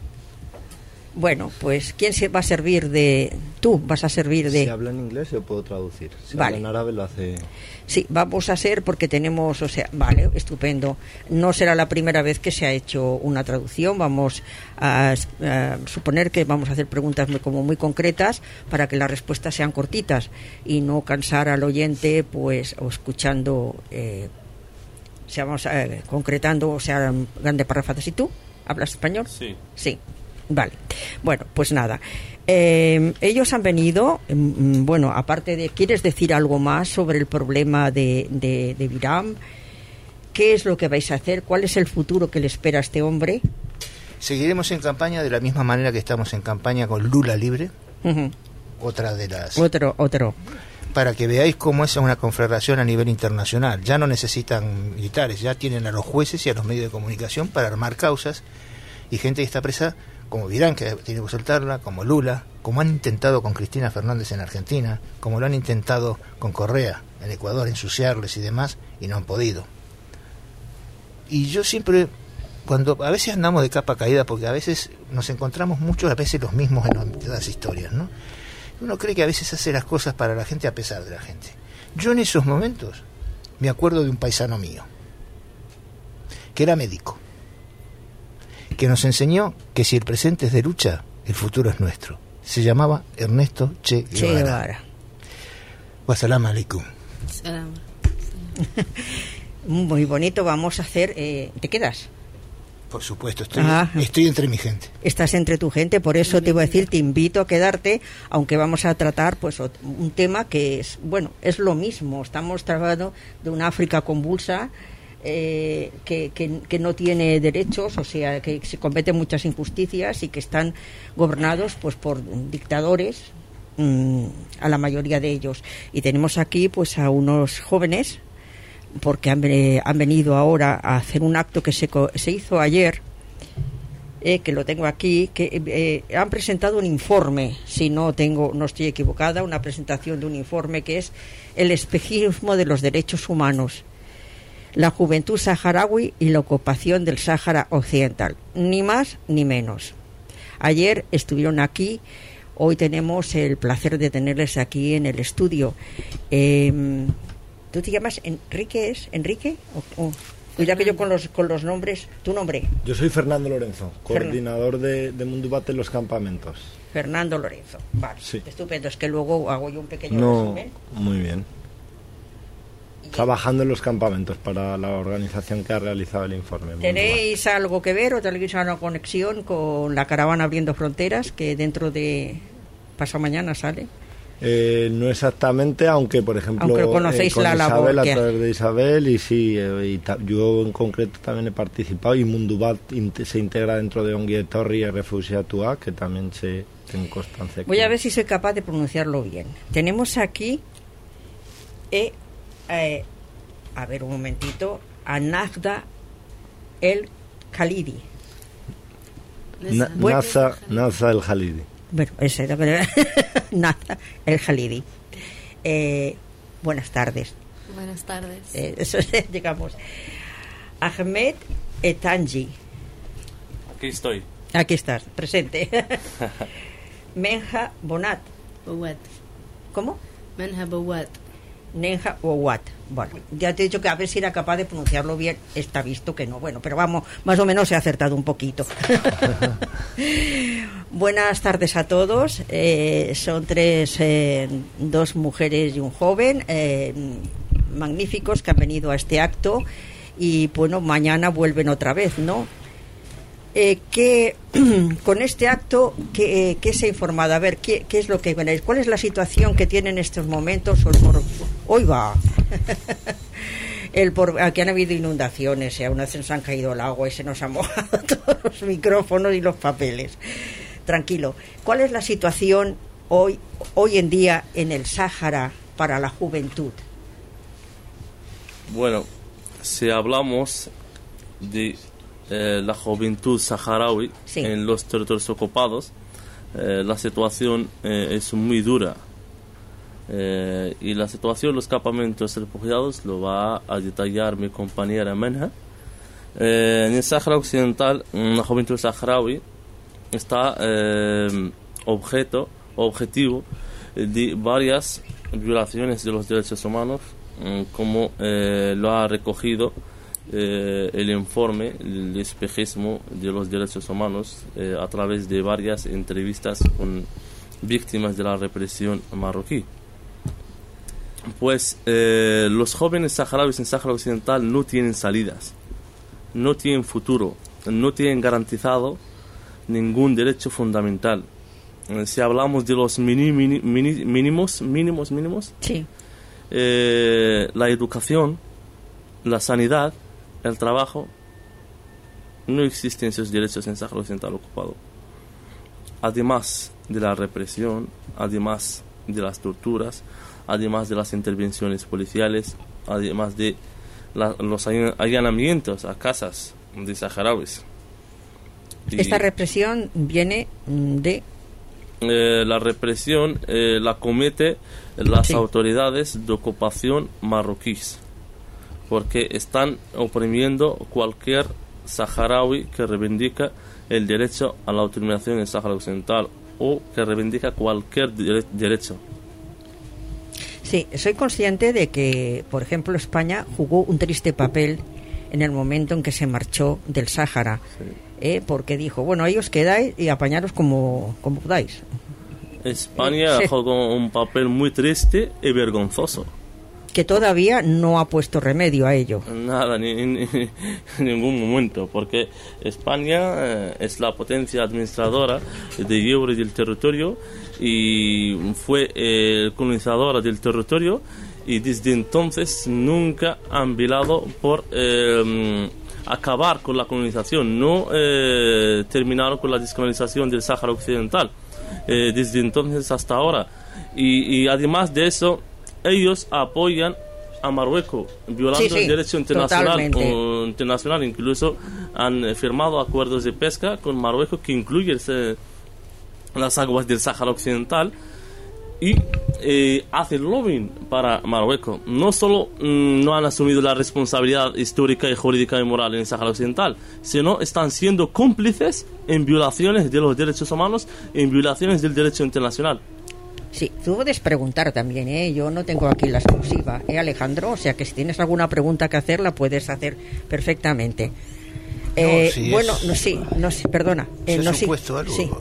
Bueno, pues ¿quién se va a servir de...? Tú vas a servir de... Si habla en inglés yo puedo traducir. Si vale. habla en árabe lo hace... Sí, vamos a ser porque tenemos, o sea, vale, estupendo. No será la primera vez que se ha hecho una traducción. Vamos a, a suponer que vamos a hacer preguntas muy, como muy concretas para que las respuestas sean cortitas y no cansar al oyente, pues, o escuchando, eh, seamos eh, concretando, o sea, grandes párrafos. ¿Y tú hablas español? Sí. Sí. Vale, bueno, pues nada. Eh, ellos han venido, mm, bueno, aparte de, ¿quieres decir algo más sobre el problema de, de, de Biram? ¿Qué es lo que vais a hacer? ¿Cuál es el futuro que le espera a este hombre? Seguiremos en campaña de la misma manera que estamos en campaña con Lula Libre, uh-huh. otra de las... Otro, otro. Para que veáis cómo es una confederación a nivel internacional. Ya no necesitan militares, ya tienen a los jueces y a los medios de comunicación para armar causas, y gente que está presa, como Biram, que tiene que soltarla, como Lula, como han intentado con Cristina Fernández en Argentina, como lo han intentado con Correa en Ecuador, ensuciarles y demás, y no han podido. Y yo siempre, cuando a veces andamos de capa caída, porque a veces nos encontramos muchos, a veces los mismos en las historias, ¿no? Uno cree que a veces hace las cosas para la gente a pesar de la gente. Yo en esos momentos me acuerdo de un paisano mío, que era médico, que nos enseñó que si el presente es de lucha, el futuro es nuestro. Se llamaba Ernesto Che Guevara. Che Guevara. Wassalam alaikum. Salam. Muy bonito, vamos a hacer... Eh, ¿Te quedas? Por supuesto, estoy, Ah. estoy entre mi gente. Estás entre tu gente, por eso te iba a decir, te invito a quedarte, aunque vamos a tratar pues ot- un tema que es, bueno, es lo mismo. Estamos tratando de una África convulsa, eh, que, que, que no tiene derechos, o sea, que se cometen muchas injusticias y que están gobernados pues por dictadores, mmm, a la mayoría de ellos. Y tenemos aquí pues a unos jóvenes, porque han, eh, han venido ahora a hacer un acto que se, co- se hizo ayer, eh, que lo tengo aquí, que eh, han presentado un informe, si no tengo, no estoy equivocada, una presentación de un informe que es el espejismo de los derechos humanos, la juventud saharaui y la ocupación del Sáhara Occidental, ni más ni menos. Ayer estuvieron aquí, hoy tenemos el placer de tenerles aquí en el estudio. Eh, ¿Tú te llamas Enrique? ¿Es Enrique? O, o, cuidado que yo con los con los nombres. ¿Tu nombre? Yo soy Fernando Lorenzo, Fernan- coordinador de, de Mundubat en los campamentos. Fernando Lorenzo. Vale, Sí. estupendo. Es que luego hago yo un pequeño No, resumen. muy bien. Trabajando en los campamentos para la organización que ha realizado el informe. Mundubat. ¿Tenéis algo que ver o tenéis una conexión con la caravana Abriendo Fronteras, que dentro de pasado mañana sale? Eh, no exactamente, aunque por ejemplo Aunque conocéis eh, con la labor Isabel, a que- través de Isabel, y sí, eh, y ta- yo en concreto también he participado, y Mundubat int- se integra dentro de Ongi Etorri y Refugiatua, que también se tiene constancia. Voy que- a ver si soy capaz de pronunciarlo bien. Tenemos aquí, eh, eh, a ver un momentito, a Nagda El Khalidi. Na- Bueno. Nasa, Nasa el Halidi. Bueno, ese era Nagda El Khalidi. Eh, buenas tardes. Buenas tardes. Eh, eso es, digamos. Ahmed Etanji. Aquí estoy. Aquí estás, presente. Menja Bonat. Bawat. ¿Cómo? Menha Bawat. Nenja o Wat. Bueno, ya te he dicho que a ver si era capaz de pronunciarlo bien. Está visto que no. Bueno, pero vamos, más o menos he acertado un poquito. Buenas tardes a todos. Eh, son tres, eh, dos mujeres y un joven, eh, magníficos, que han venido a este acto y bueno, mañana vuelven otra vez, ¿no? Eh, que con este acto, ¿qué, eh, qué se ha informado? A ver, ¿qué, qué es lo que venéis? ¿Cuál es la situación que tiene en estos momentos? Hoy, por, hoy va. El por, aquí han habido inundaciones, y aún se nos han caído el agua y se nos han mojado todos los micrófonos y los papeles. Tranquilo. ¿Cuál es la situación hoy, hoy en día en el Sáhara para la juventud? Bueno, si hablamos de eh, la juventud saharaui Sí. en los territorios ocupados, eh, la situación eh, es muy dura. Eh, y la situación de los campamentos refugiados lo va a detallar mi compañera Menja. Eh, en el Sáhara Occidental, la juventud saharaui está eh, objeto, objetivo de varias violaciones de los derechos humanos, eh, como eh, lo ha recogido eh, el informe, el espejismo de los derechos humanos, eh, a través de varias entrevistas con víctimas de la represión marroquí. Pues eh, los jóvenes saharauis en Sáhara Occidental no tienen salidas, no tienen futuro, no tienen garantizado ningún derecho fundamental. Eh, si hablamos de los mini, mini, mini- mínimos, mínimos, mínimos, Sí. eh, la educación, la sanidad, el trabajo, no existen esos derechos en Sáhara Occidental ocupado. Además de la represión, además de las torturas, además de las intervenciones policiales, además de la- los allan- allanamientos a casas de saharauis. Y, Esta represión viene mm, de... eh, la represión eh, la comete las Sí. autoridades de ocupación marroquíes, porque están oprimiendo cualquier saharaui que reivindica el derecho a la autodeterminación en Sáhara Occidental o que reivindica cualquier dere- derecho. Sí, soy consciente de que, por ejemplo, España jugó un triste papel en el momento en que se marchó del Sáhara, Sí. ¿eh? Porque dijo, bueno, ahí os quedáis y apañaros como, como podáis. España Sí. jugó un papel muy triste y vergonzoso. Que todavía no ha puesto remedio a ello. Nada, ni en ningún momento, porque España eh, es la potencia administradora de Euro y del territorio y fue eh, colonizadora del territorio, y desde entonces nunca han velado por eh, acabar con la colonización, no eh, terminaron con la descolonización del Sáhara Occidental eh, desde entonces hasta ahora, y, y además de eso ellos apoyan a Marruecos violando Sí, sí, el derecho internacional, totalmente. o internacional. Incluso han eh, firmado acuerdos de pesca con Marruecos que incluyen eh, las aguas del Sáhara Occidental, y eh, hacen lobbying para Marruecos. No solo mm, no han asumido la responsabilidad histórica y jurídica y moral en el Sáhara Occidental, sino están siendo cómplices en violaciones de los derechos humanos, en violaciones del derecho internacional. Sí, tú puedes preguntar también, ¿eh? Yo no tengo aquí la exclusiva, ¿eh, Alejandro? O sea que si tienes alguna pregunta que hacer, la puedes hacer perfectamente. Eh, si bueno, es- no, sí, no, sí, perdona. Yo Eh, he no, sí, supuesto algo. sí.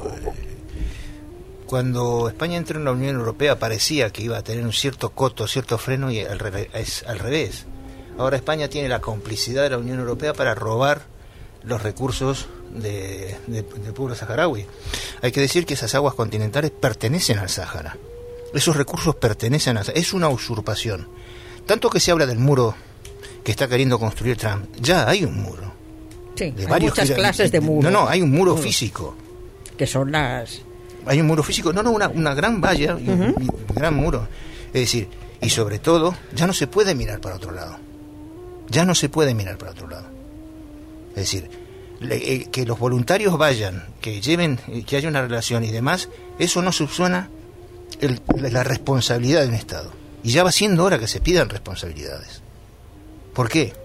Cuando España entró en la Unión Europea parecía que iba a tener un cierto coto, cierto freno, y al revés, es al revés. Ahora España tiene la complicidad de la Unión Europea para robar los recursos de, de- del pueblo saharaui. Hay que decir que esas aguas continentales pertenecen al Sáhara. Esos recursos pertenecen al Sáhara. Es una usurpación. Tanto que se habla del muro que está queriendo construir Trump, ya hay un muro. Sí, De hay varios muchas gira- clases de muro. No, no, hay un muro Muros, físico. que son las... Hay un muro físico, no, no, una, una gran valla y un, y un gran muro. Es decir, y sobre todo, ya no se puede mirar para otro lado. Ya no se puede mirar para otro lado. Es decir, le- eh, que los voluntarios vayan, que lleven, eh, que haya una relación y demás, eso no subsuena el- la la responsabilidad de un Estado. Y ya va siendo hora que se pidan responsabilidades. ¿Por qué?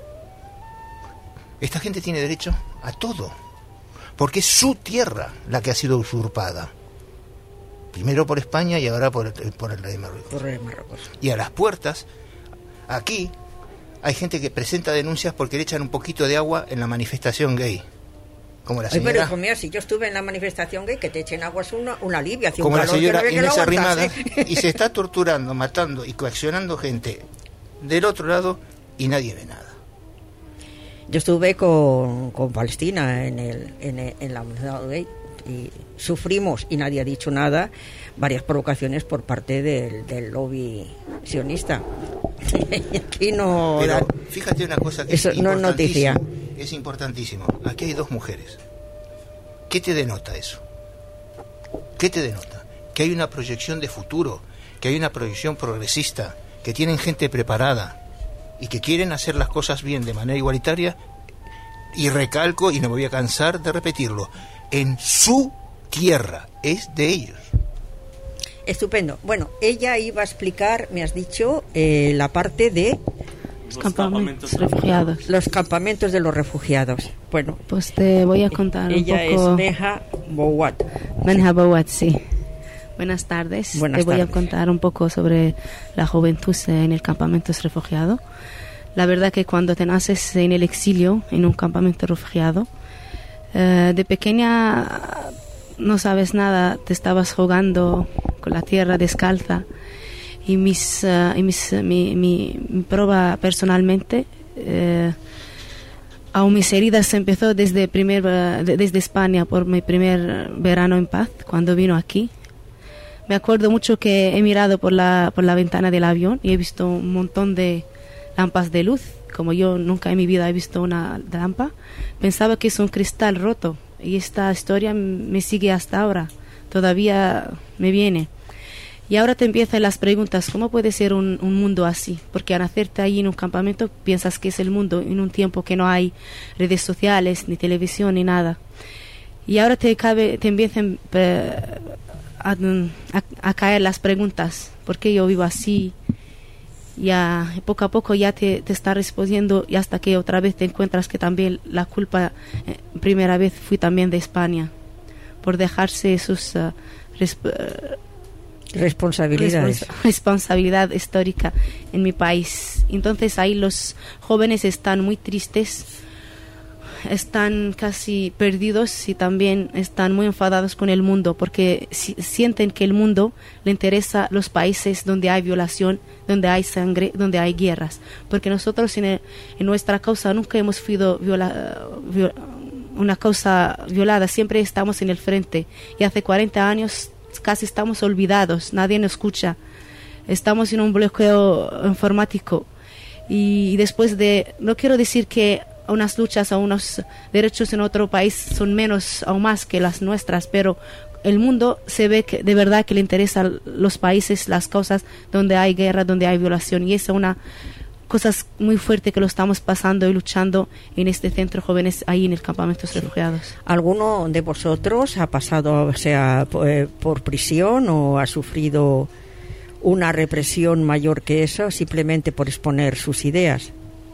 Esta gente tiene derecho a todo, porque es su tierra la que ha sido usurpada. Primero por España y ahora por el, por el rey de Marruecos. por el Marruecos. Y a las puertas, aquí, hay gente que presenta denuncias porque le echan un poquito de agua en la manifestación gay. Como la Ay, pero señora, hijo mío, si yo estuve en la manifestación gay, que te echen agua es una, un alivio, hace un como la calor que señora no había que lo Inés Arrimada, aguantase. y se está torturando, matando y coaccionando gente del otro lado y nadie ve nada. Yo estuve con, con Palestina en, el, en, el- en la unidad gay y sufrimos, y nadie ha dicho nada, varias provocaciones por parte del, del lobby sionista. Aquí no... Pero dan- fíjate una cosa que Eso es no es noticia. importantísimo, es importantísimo. Aquí hay dos mujeres. ¿Qué te denota eso? ¿Qué te denota? Que hay una proyección de futuro, que hay una proyección progresista, que tienen gente preparada y que quieren hacer las cosas bien de manera igualitaria. Y recalco, y no me voy a cansar de repetirlo, en su tierra, es de ellos. Estupendo. Bueno, ella iba a explicar, me has dicho, eh, la parte de Los Campamentos campamentos refugiados. los campamentos de los refugiados. Bueno, Pues te voy a contar un ella poco. es Neha Bouat. Merhaba, sí. Buenas tardes. Buenas Te voy tardes. a contar un poco sobre la juventud en el campamento refugiado. La verdad que cuando te naces en el exilio, en un campamento refugiado, eh, de pequeña no sabes nada, te estabas jugando con la tierra descalza. Y, mis, eh, y mis, mi, mi, mi prueba personalmente, eh, aún mis heridas empezó desde, primer, eh, de- desde España por mi primer verano en paz, cuando vino aquí. Me acuerdo mucho que he mirado por la, por la ventana del avión y he visto un montón de lámparas de luz. Como yo nunca en mi vida he visto una lámpara, pensaba que es un cristal roto. Y esta historia me sigue hasta ahora. Todavía me viene. Y ahora te empiezan las preguntas, ¿cómo puede ser un, un mundo así? Porque al nacerte ahí en un campamento piensas que es el mundo en un tiempo que no hay redes sociales, ni televisión, ni nada. Y ahora te, cabe, te empiezan eh, a, a, a caer las preguntas, ¿por qué yo vivo así? Ya poco a poco ya te, te está respondiendo, y hasta que otra vez te encuentras que también la culpa, eh, primera vez fui también de España, por dejarse sus... Uh, resp- uh, Responsabilidades. Respons- responsabilidad histórica en mi país. Entonces ahí los jóvenes están muy tristes están casi perdidos y también están muy enfadados con el mundo porque si, sienten que el mundo le interesa los países donde hay violación, donde hay sangre, donde hay guerras. Porque nosotros en, el, en nuestra causa nunca hemos sido viola, viola, una causa violada, siempre estamos en el frente. Y hace cuarenta años casi estamos olvidados, nadie nos escucha. Estamos en un bloqueo informático. Y después de, no quiero decir que unas luchas o unos derechos en otro país son menos o más que las nuestras, pero el mundo se ve que de verdad que le interesan los países, las cosas donde hay guerra, donde hay violación, y esa es una cosa muy fuerte que lo estamos pasando y luchando en este centro jóvenes ahí en el campamento de refugiados. ¿Alguno de vosotros ha pasado, o sea, por prisión o ha sufrido una represión mayor que eso simplemente por exponer sus ideas?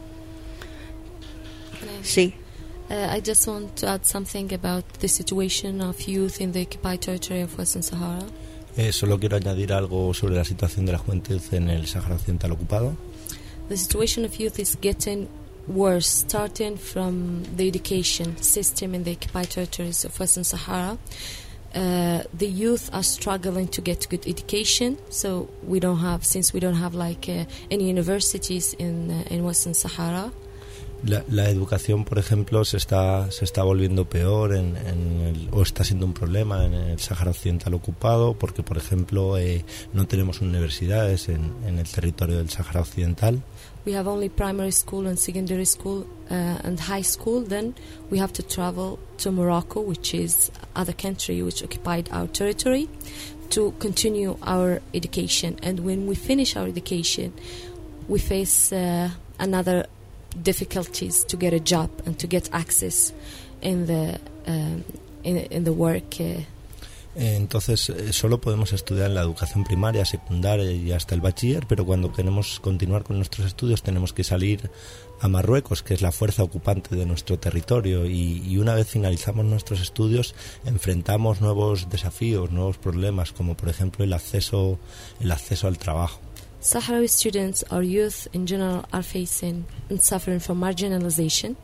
Sí. Uh, I just want to add something about the situation of youth in the occupied territory of Western Sahara. Eh, solo quiero añadir algo sobre la situación de la juventud en el Sáhara Occidental ocupado. The situation of youth is getting worse, starting from the education system in the occupied territories of Western Sahara. Uh, the youth are struggling to get good education, so we don't have, since we don't have like uh, any universities in uh, in Western Sahara. La, la educación, por ejemplo, se está se está volviendo peor en, en el, o está siendo un problema en el Sáhara Occidental ocupado, porque, por ejemplo, eh, no tenemos universidades en, en el territorio del Sáhara Occidental. We have only primary school and secondary school uh, and high school. Then we have to travel to Morocco, which is other country which occupied our territory, to continue our education. And when we finish our education, we face uh, another difficulties to get a job and to get access in the um, in, in the work. Uh, Entonces eh, solo podemos estudiar en la educación primaria, secundaria y hasta el bachiller, pero cuando queremos continuar con nuestros estudios tenemos que salir a Marruecos, que es la fuerza ocupante de nuestro territorio, y, y una vez finalizamos nuestros estudios enfrentamos nuevos desafíos, nuevos problemas, como por ejemplo el acceso el acceso al trabajo. Sahrawi students or youth in general are facing and suffering from marginalization.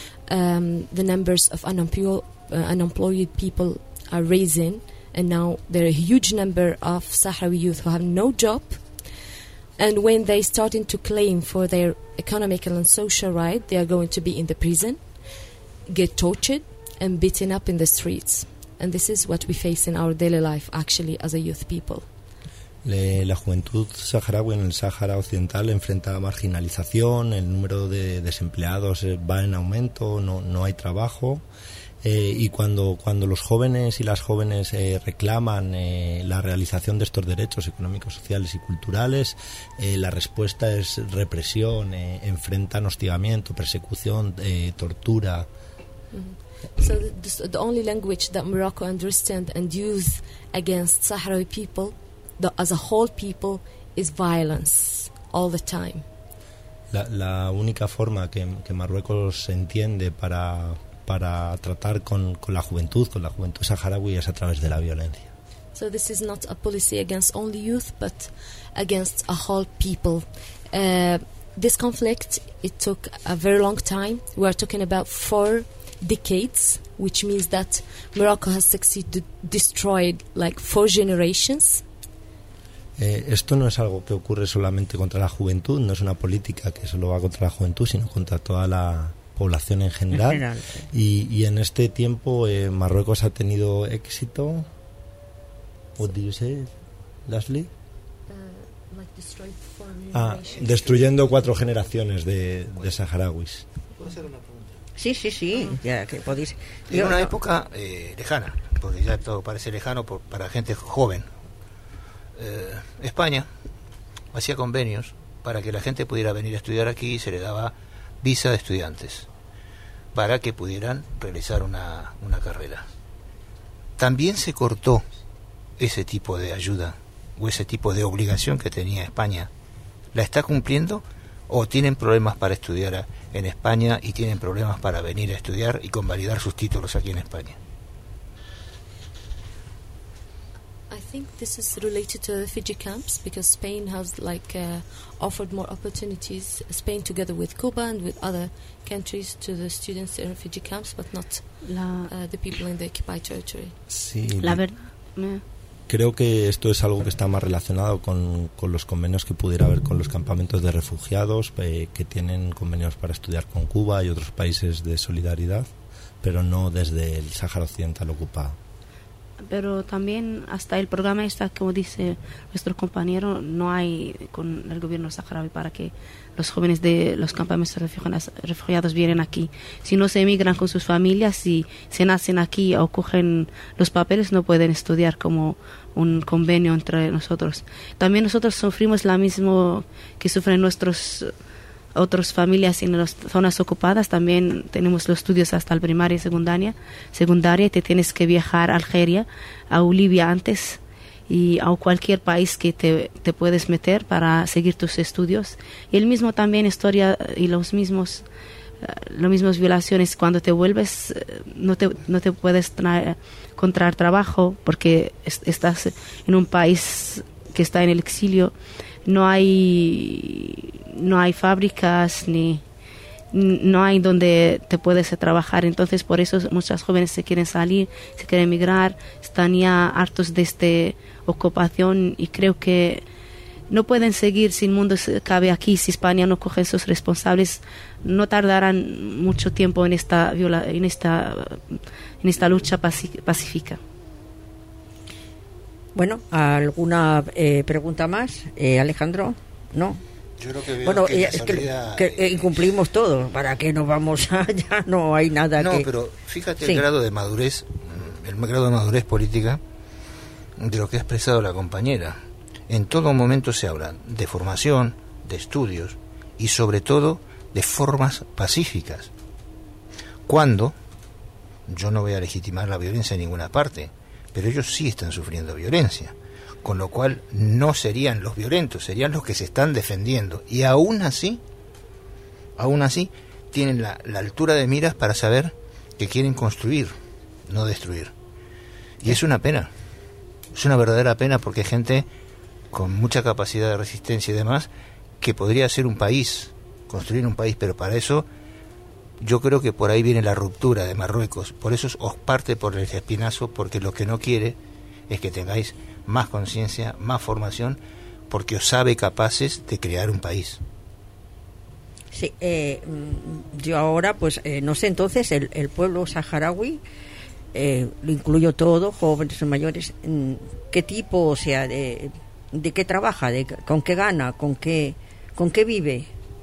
Um, the numbers of unemployed, uh, unemployed people are rising, and now there are a huge number of Sahrawi youth who have no job. And when they starting to claim for their economic and social right, they are going to be in the prison, get tortured and beaten up in the streets. And this is what we face in our daily life, actually, as a youth people. La juventud saharaui en el Sáhara Occidental enfrenta marginalización, el número de desempleados va en aumento, no, no hay trabajo, eh, y cuando, cuando los jóvenes y las jóvenes eh, reclaman eh, la realización de estos derechos económicos, sociales y culturales, eh, la respuesta es represión, eh, enfrentan hostigamiento, persecución, eh, tortura. Mm-hmm. So the, the only language that Morocco understands and use against Sahrawi people, The, as a whole people, is violence all the time. La, la única forma que, que Marruecos entiende para, para tratar con, con la juventud, con la juventud saharaui, es a través de la violencia. So this is not a policy against only youth, but against a whole people. Uh, this conflict, it took a very long time. We are talking about four decades, which means that Morocco has succeeded to destroy like four generations. Eh, esto no es algo que ocurre solamente contra la juventud, no es una política que solo va contra la juventud, sino contra toda la población en general. En general sí. y, y en este tiempo eh, Marruecos ha tenido éxito. What do you say, Leslie? Uh, like destroyed four ah, destruyendo cuatro generaciones de, de saharauis. ¿Puedo hacer una pregunta? Sí, sí, sí, uh-huh. ya que podéis. En una época eh, lejana, porque ya todo parece lejano por, para gente joven. Eh, España hacía convenios para que la gente pudiera venir a estudiar aquí y se le daba visa de estudiantes para que pudieran realizar una, una carrera. También se cortó ese tipo de ayuda o ese tipo de obligación que tenía España. ¿La está cumpliendo o tienen problemas para estudiar en España y tienen problemas para venir a estudiar y convalidar sus títulos aquí en España? I think this is related to the refugee camps because Spain has like uh, offered more opportunities. Spain, together with Cuba and with other countries, to the students in refugee camps, but not La, uh, the people in the occupied territory. Sí, la verdad. creo que esto es algo que está más relacionado con, con los convenios que pudiera haber con los campamentos de refugiados, eh, que tienen convenios para estudiar con Cuba y otros países de solidaridad, pero no desde el Sáhara Occidental ocupado. Pero también hasta el programa está, como dice nuestro compañero, no hay con el gobierno saharaui para que los jóvenes de los campamentos refugiados, refugiados vienen aquí. Si no se emigran con sus familias, si se nacen aquí o cogen los papeles, no pueden estudiar como un convenio entre nosotros. También nosotros sufrimos la misma que sufren nuestros otras familias en las zonas ocupadas. También tenemos los estudios hasta el primaria y secundaria. Secundaria te tienes que viajar a Algeria, a Libia antes y a cualquier país que te, te puedes meter para seguir tus estudios. Y el mismo también historia y los mismos uh, las mismas violaciones cuando te vuelves, uh, no te no te puedes traer, encontrar trabajo porque est- estás en un país que está en el exilio. No hay no hay fábricas ni no hay donde te puedes trabajar, entonces por eso muchas jóvenes se quieren salir, se quieren emigrar, están ya hartos de esta ocupación y creo que no pueden seguir si el mundo se cabe aquí. Si España no coge sus responsables, no tardarán mucho tiempo en esta viola, en esta en esta lucha paci- pacífica. Bueno, ¿alguna eh, pregunta más, eh, Alejandro? ¿No? Yo creo que veo Bueno, que eh, la es que, salida que, es- eh, incumplimos todo. ¿Para qué nos vamos a...? Ya no hay nada No, que... pero fíjate Sí. el grado de madurez, mm, el grado de madurez política de lo que ha expresado la compañera. En todo momento se habla de formación, de estudios y sobre todo de formas pacíficas. Cuando, yo no voy a legitimar la violencia en ninguna parte, pero ellos sí están sufriendo violencia, con lo cual no serían los violentos, serían los que se están defendiendo. Y aún así, aún así, tienen la, la altura de miras para saber que quieren construir, no destruir. Y es una pena, es una verdadera pena porque hay gente con mucha capacidad de resistencia y demás que podría ser un país, construir un país, pero para eso yo creo que por ahí viene la ruptura de Marruecos. Por eso os parte por el espinazo, porque lo que no quiere es que tengáis más conciencia, más formación, porque os sabe capaces de crear un país. Sí, eh, mm, yo ahora, pues, eh, no sé, entonces, el, el pueblo saharaui, eh, lo incluyo todo, jóvenes y mayores, mm, ¿qué tipo, o sea, de, de qué trabaja, de, con qué gana, con qué, con qué vive?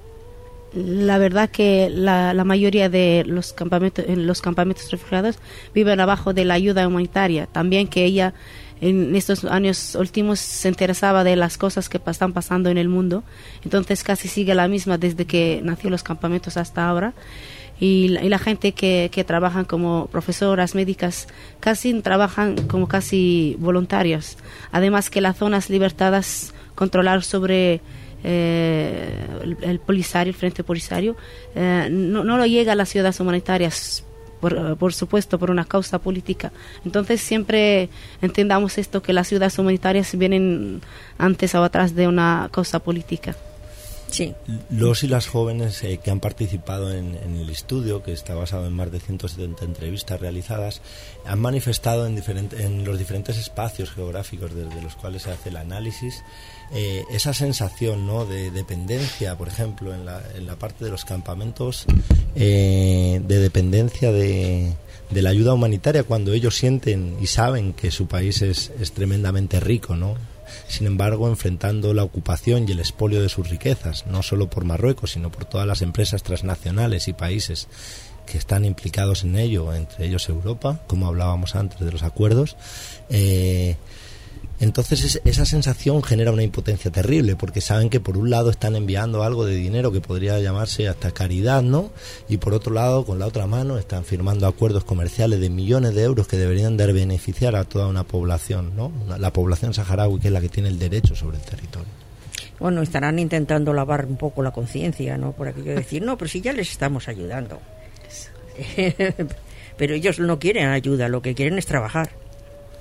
La verdad que la, la mayoría de los campamentos, en los campamentos refugiados viven abajo de la ayuda humanitaria. También que ella en estos años últimos se interesaba de las cosas que están pasando en el mundo. Entonces casi sigue la misma desde que nació los campamentos hasta ahora. Y la, y la gente que, que trabajan como profesoras, médicas, casi trabajan como casi voluntarios. Además que las zonas libertadas, controlar sobre eh, el, el polisario, el frente polisario, eh, no, no lo llega a las ciudades humanitarias, por, por supuesto, por una causa política. Entonces siempre entendamos esto, que las ciudades humanitarias vienen antes o atrás de una causa política. Sí. Los y las jóvenes eh, que han participado en, en el estudio, que está basado en más de ciento setenta entrevistas realizadas, han manifestado en, diferente, en los diferentes espacios geográficos desde los cuales se hace el análisis eh, esa sensación, ¿no?, de dependencia, por ejemplo, en la, en la parte de los campamentos, eh, de dependencia de, de la ayuda humanitaria, cuando ellos sienten y saben que su país es, es tremendamente rico, ¿no? Sin embargo, enfrentando la ocupación y el expolio de sus riquezas, no solo por Marruecos, sino por todas las empresas transnacionales y países que están implicados en ello, entre ellos Europa, como hablábamos antes de los acuerdos, eh, entonces es, esa sensación genera una impotencia terrible, porque saben que por un lado están enviando algo de dinero que podría llamarse hasta caridad, ¿no? Y por otro lado, con la otra mano, están firmando acuerdos comerciales de millones de euros que deberían de beneficiar a toda una población, ¿no? Una, la población saharaui, que es la que tiene el derecho sobre el territorio. Bueno, estarán intentando lavar un poco la conciencia, ¿no? Por aquello de decir, no, pero si ya les estamos ayudando. Pero ellos no quieren ayuda, lo que quieren es trabajar.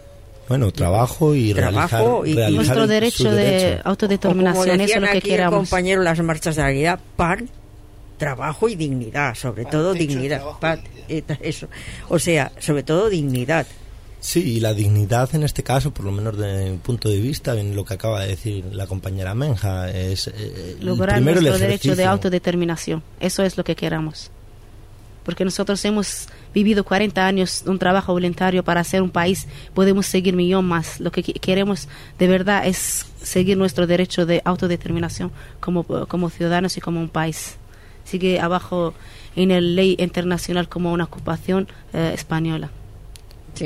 Bueno, trabajo y trabajo realizar, y, realizar nuestro derecho, derecho de autodeterminación, eso es lo que aquí queramos. el compañero, las marchas de la vida, pan, trabajo y dignidad, sobre Pan, todo techo, dignidad. Pan, y... eh, eso. O sea, sobre todo dignidad. Sí, y la dignidad en este caso, por lo menos desde mi punto de vista, en lo que acaba de decir la compañera Menja, es eh, lograr primero nuestro el derecho de ejercicio. autodeterminación. Eso es lo que queramos. Porque nosotros hemos vivido cuarenta años de un trabajo voluntario para hacer un país, podemos seguir millón más. Lo que queremos de verdad es seguir nuestro derecho de autodeterminación como, como ciudadanos y como un país. Sigue abajo en la ley internacional como una ocupación eh, española. Sí.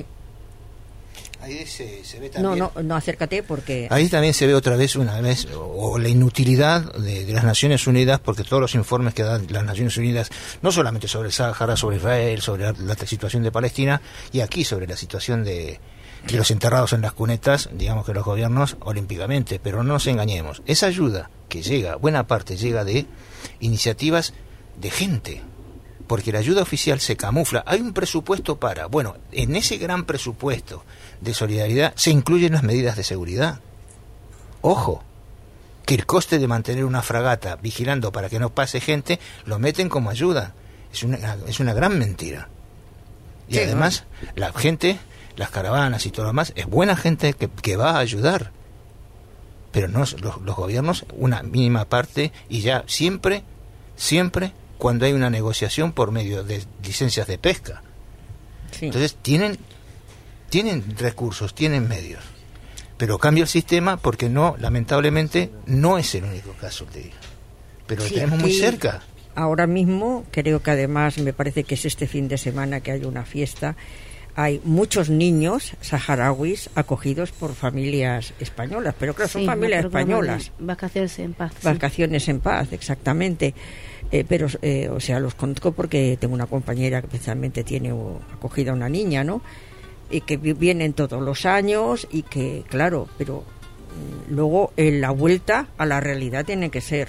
Ahí se, se ve también, no, no, no, acércate porque... Ahí también se ve otra vez, una vez, o, o la inutilidad de, de las Naciones Unidas, porque todos los informes que dan las Naciones Unidas, no solamente sobre el Sáhara, sobre Israel, sobre la, la situación de Palestina, y aquí sobre la situación de, de los enterrados en las cunetas, digamos que los gobiernos olímpicamente, pero no nos engañemos, esa ayuda que llega, buena parte llega de iniciativas de gente, porque la ayuda oficial se camufla. Hay un presupuesto para, bueno, en ese gran presupuesto de solidaridad se incluyen las medidas de seguridad. Ojo, que el coste de mantener una fragata vigilando para que no pase gente, lo meten como ayuda. Es una, es una gran mentira. Y sí, además, ¿no? La gente, las caravanas y todo lo demás, es buena gente que, que va a ayudar. Pero no los, los gobiernos, una mínima parte, y ya siempre, siempre... cuando hay una negociación por medio de licencias de pesca. Sí. Entonces tienen tienen recursos, tienen medios, pero cambia el sistema porque no, lamentablemente, no es el único caso de pero sí, lo tenemos muy cerca. Ahora mismo, creo que además, me parece que es este fin de semana que hay una fiesta, hay muchos niños saharauis acogidos por familias españolas, pero claro, son sí, familias españolas. Vacaciones en paz. Vacaciones sí. en paz, exactamente. Eh, pero, eh, o sea, los conozco porque tengo una compañera que precisamente tiene o, acogida a una niña, ¿no? Y que vienen todos los años y que, claro, pero mm, luego en la vuelta a la realidad tiene que ser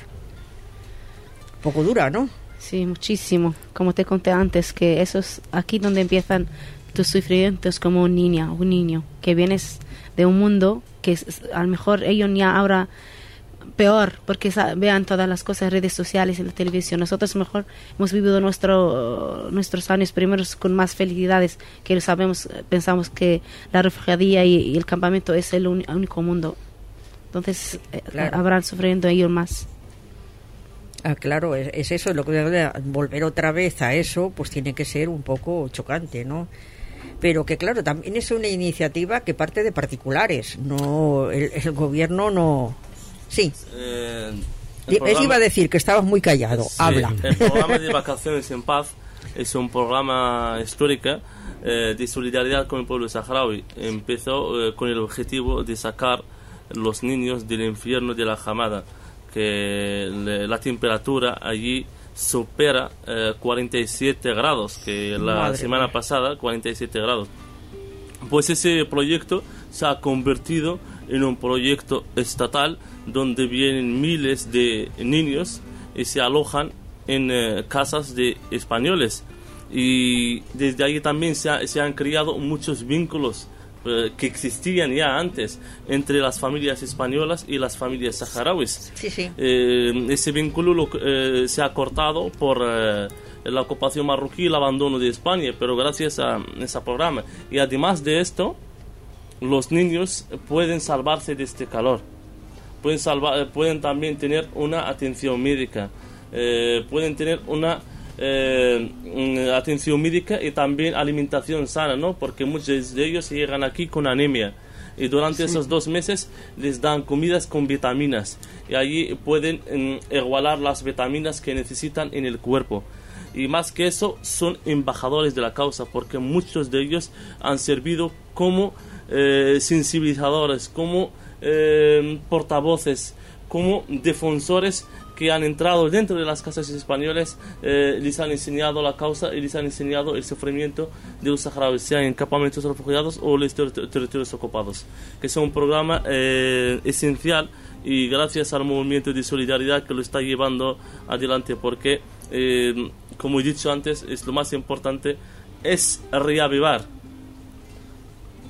un poco dura, ¿no? Sí, muchísimo. Como te conté antes, que eso es aquí donde empiezan tus sufrimientos como un niño, un niño, que vienes de un mundo que es, a lo mejor ellos ya ahora... peor, porque vean todas las cosas, redes sociales y la televisión. Nosotros mejor hemos vivido nuestro, nuestros años primeros con más felicidades, que sabemos, pensamos que la refugiadía y, y el campamento es el un, único mundo. Entonces, claro. eh, habrán sufriendo ellos más. Ah, claro, es, es eso, lo que volver otra vez a eso, pues tiene que ser un poco chocante, ¿no? Pero que claro, también es una iniciativa que parte de particulares, no el, el gobierno no... Sí. Eh, programa, iba a decir que estabas muy callado. Sí, habla. El programa de Vacaciones en Paz es un programa histórico eh, de solidaridad con el pueblo saharaui. Empezó eh, con el objetivo de sacar los niños del infierno de la Hamada, que le, la temperatura allí supera eh, cuarenta y siete grados, que la Madre semana mía. pasada cuarenta y siete grados. Pues ese proyecto se ha convertido en un proyecto estatal donde vienen miles de niños y se alojan en eh, casas de españoles, y desde ahí también se, ha, se han creado muchos vínculos eh, que existían ya antes entre las familias españolas y las familias saharauis. Sí, sí. Eh, ese vínculo lo, eh, se ha cortado por eh, la ocupación marroquí y el abandono de España, pero gracias a ese programa. Y además de esto, los niños pueden salvarse de este calor, pueden, salvar, pueden también tener una atención médica, eh, pueden tener una eh, atención médica y también alimentación sana, ¿no? Porque muchos de ellos llegan aquí con anemia y durante sí. esos dos meses les dan comidas con vitaminas y allí pueden eh, igualar las vitaminas que necesitan en el cuerpo. Y más que eso, son embajadores de la causa, porque muchos de ellos han servido como eh, sensibilizadores, como eh, portavoces, como defensores que han entrado dentro de las casas españolas, eh, les han enseñado la causa y les han enseñado el sufrimiento de los saharauis, sea en campamentos refugiados o en los ter territorios ocupados, que es un programa eh, esencial, y gracias al movimiento de solidaridad que lo está llevando adelante, porque eh, como he dicho antes, es lo más importante, es reavivar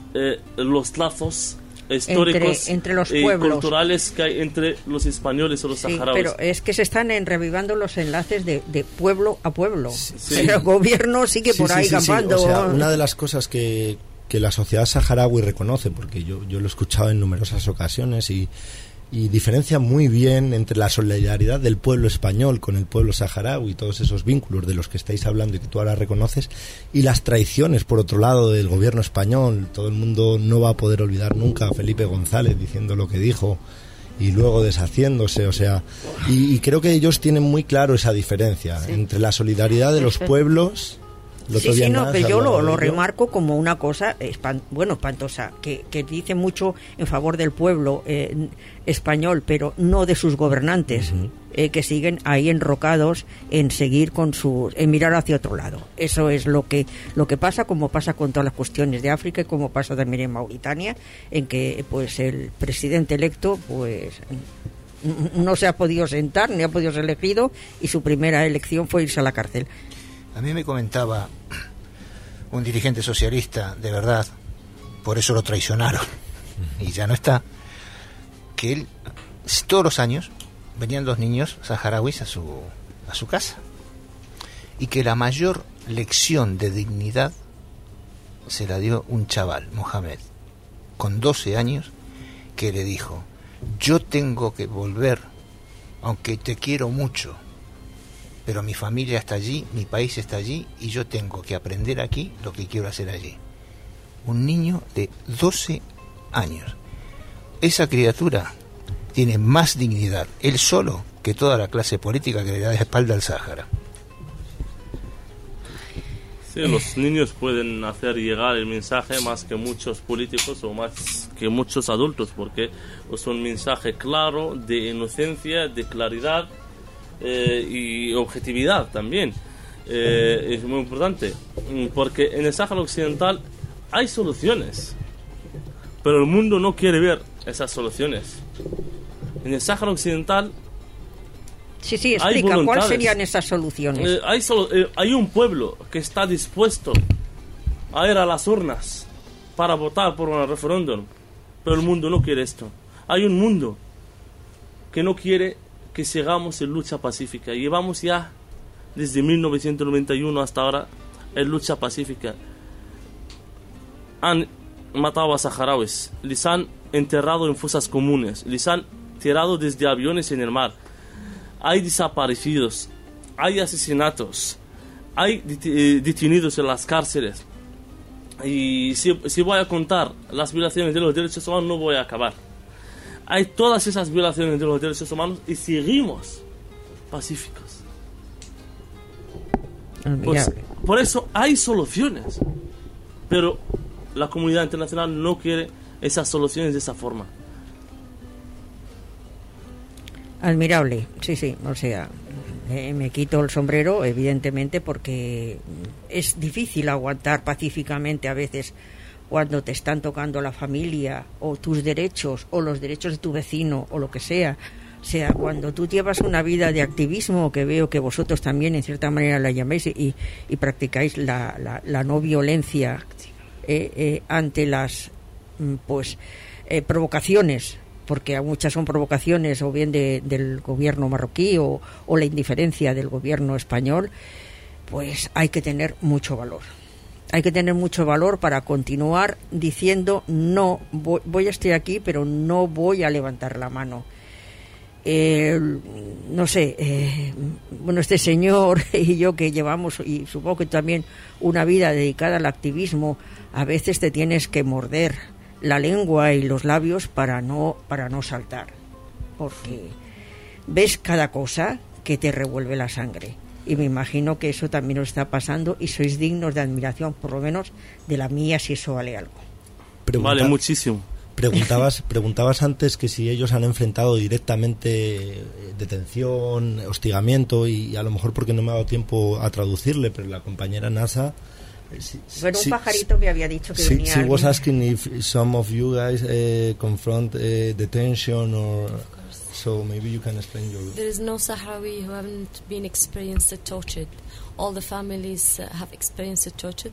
eh, los lazos históricos entre, entre los y pueblos. culturales que hay entre los españoles y los sí, saharauis. pero es que se están en revivando los enlaces de, de pueblo a pueblo. Sí. El gobierno sigue Sí, por sí, ahí sí, sí. campando. O sea, una de las cosas que, que la sociedad saharaui reconoce, porque yo, yo lo he escuchado en numerosas ocasiones y, y diferencia muy bien entre la solidaridad del pueblo español con el pueblo saharaui, todos esos vínculos de los que estáis hablando y que tú ahora reconoces, y las traiciones, por otro lado, del gobierno español. Todo el mundo no va a poder olvidar nunca a Felipe González diciendo lo que dijo y luego deshaciéndose, o sea, y, y creo que ellos tienen muy claro esa diferencia sí. entre la solidaridad de los pueblos. Sí, sí, no, pero yo lo, lo remarco como una cosa, espan, bueno, espantosa, que, que dice mucho en favor del pueblo eh, español, pero no de sus gobernantes, uh-huh. eh, que siguen ahí enrocados en seguir con sus, en mirar hacia otro lado. Eso es lo que lo que pasa, como pasa con todas las cuestiones de África y como pasa también en Mauritania, en que pues el presidente electo, pues no se ha podido sentar, ni ha podido ser elegido, y su primera elección fue irse a la cárcel. A mí me comentaba un dirigente socialista, de verdad, por eso lo traicionaron, y ya no está, que él, todos los años, venían dos niños saharauis a su, a su casa, y que la mayor lección de dignidad se la dio un chaval, Mohamed, con doce años, que le dijo: yo tengo que volver, aunque te quiero mucho, pero mi familia está allí, mi país está allí, y yo tengo que aprender aquí lo que quiero hacer allí. Un niño de doce años. Esa criatura tiene más dignidad, él solo, que toda la clase política que le da de espalda al Sáhara. Sí, los niños pueden hacer llegar el mensaje más que muchos políticos o más que muchos adultos, porque es un mensaje claro de inocencia, de claridad, Eh, y objetividad también. Eh, es muy importante, porque en el Sáhara Occidental hay soluciones, pero el mundo no quiere ver esas soluciones. En el Sáhara Occidental sí, sí, explica, hay ¿cuáles serían esas soluciones? Eh, hay, solo, eh, hay un pueblo que está dispuesto a ir a las urnas para votar por un referéndum, pero el mundo no quiere esto. Hay un mundo que no quiere que sigamos en lucha pacífica. Llevamos ya desde mil novecientos noventa y uno hasta ahora en lucha pacífica. Han matado a saharauis, les han enterrado en fosas comunes, les han tirado desde aviones en el mar. Hay desaparecidos, hay asesinatos, hay detenidos en las cárceles. Y si, si voy a contar las violaciones de los derechos humanos, no voy a acabar. Hay todas esas violaciones de los derechos humanos y seguimos pacíficos. Pues, por eso hay soluciones, pero la comunidad internacional no quiere esas soluciones de esa forma. Admirable, sí, sí, o sea, eh, me quito el sombrero, evidentemente, porque es difícil aguantar pacíficamente a veces cuando te están tocando la familia o tus derechos o los derechos de tu vecino o lo que sea. O sea, cuando tú llevas una vida de activismo, que veo que vosotros también en cierta manera la llamáis y, y practicáis la, la, la no violencia eh, eh, ante las pues eh, provocaciones, porque muchas son provocaciones o bien de, del gobierno marroquí o, o la indiferencia del gobierno español, pues hay que tener mucho valor. Hay que tener mucho valor para continuar diciendo no, voy, voy a estar aquí, pero no voy a levantar la mano. Eh, no sé, eh, bueno, este señor y yo que llevamos, y supongo que también una vida dedicada al activismo, a veces te tienes que morder la lengua y los labios para no, para no saltar, porque ves cada cosa que te revuelve la sangre. Y me imagino que eso también os está pasando y sois dignos de admiración, por lo menos de la mía, si eso vale algo. Pregunta, vale muchísimo. Preguntabas, preguntabas antes que si ellos han enfrentado directamente detención, hostigamiento, y a lo mejor porque no me ha dado tiempo a traducirle, pero la compañera NASA... Si, bueno, un pajarito si, me había dicho que si, venía She alguien. was asking if some of you guys uh, confront uh, detention or... So maybe you can explain your... There is no Sahrawi who haven't been experienced tortured. All the families uh, have experienced tortured.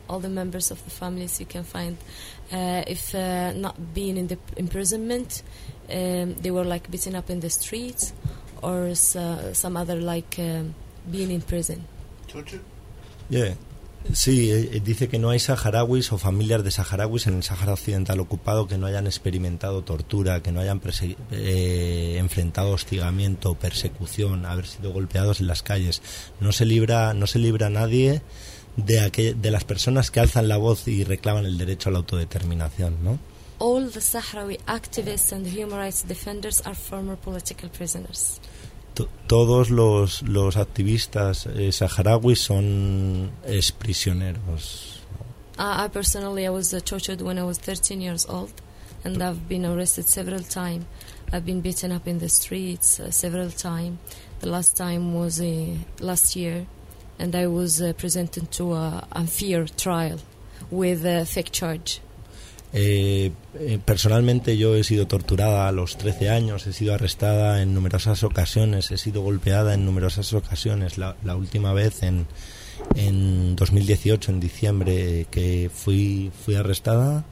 all the members of the families you can find. Uh, if uh, not being in the imprisonment, um, they were like beaten up in the streets, or uh, some other like um, being in prison. Yeah. Sí, eh, dice que no hay saharauis o familias de saharauis en el Sáhara Occidental ocupado que no hayan experimentado tortura, que no hayan perse- eh, enfrentado hostigamiento, persecución, haber sido golpeados en las calles. No se libra, no se libra nadie de, aquel, de las personas que alzan la voz y reclaman el derecho a la autodeterminación, ¿no? All the Sahrawi activists and human rights defenders are former political prisoners. Todos los, los activistas eh, saharauis son exprisioneros. Uh, I personally, I was uh, tortured when I was thirteen years old, and I've been arrested several times. I've been beaten up in the streets uh, several times. The last time was uh, last year, and I was uh, presented to a unfair trial with a fake charge. Eh, eh, personalmente yo he sido torturada a los trece años, he sido arrestada en numerosas ocasiones, he sido golpeada en numerosas ocasiones. La, la última vez en, en dos mil dieciocho, en diciembre, que fui fui arrestada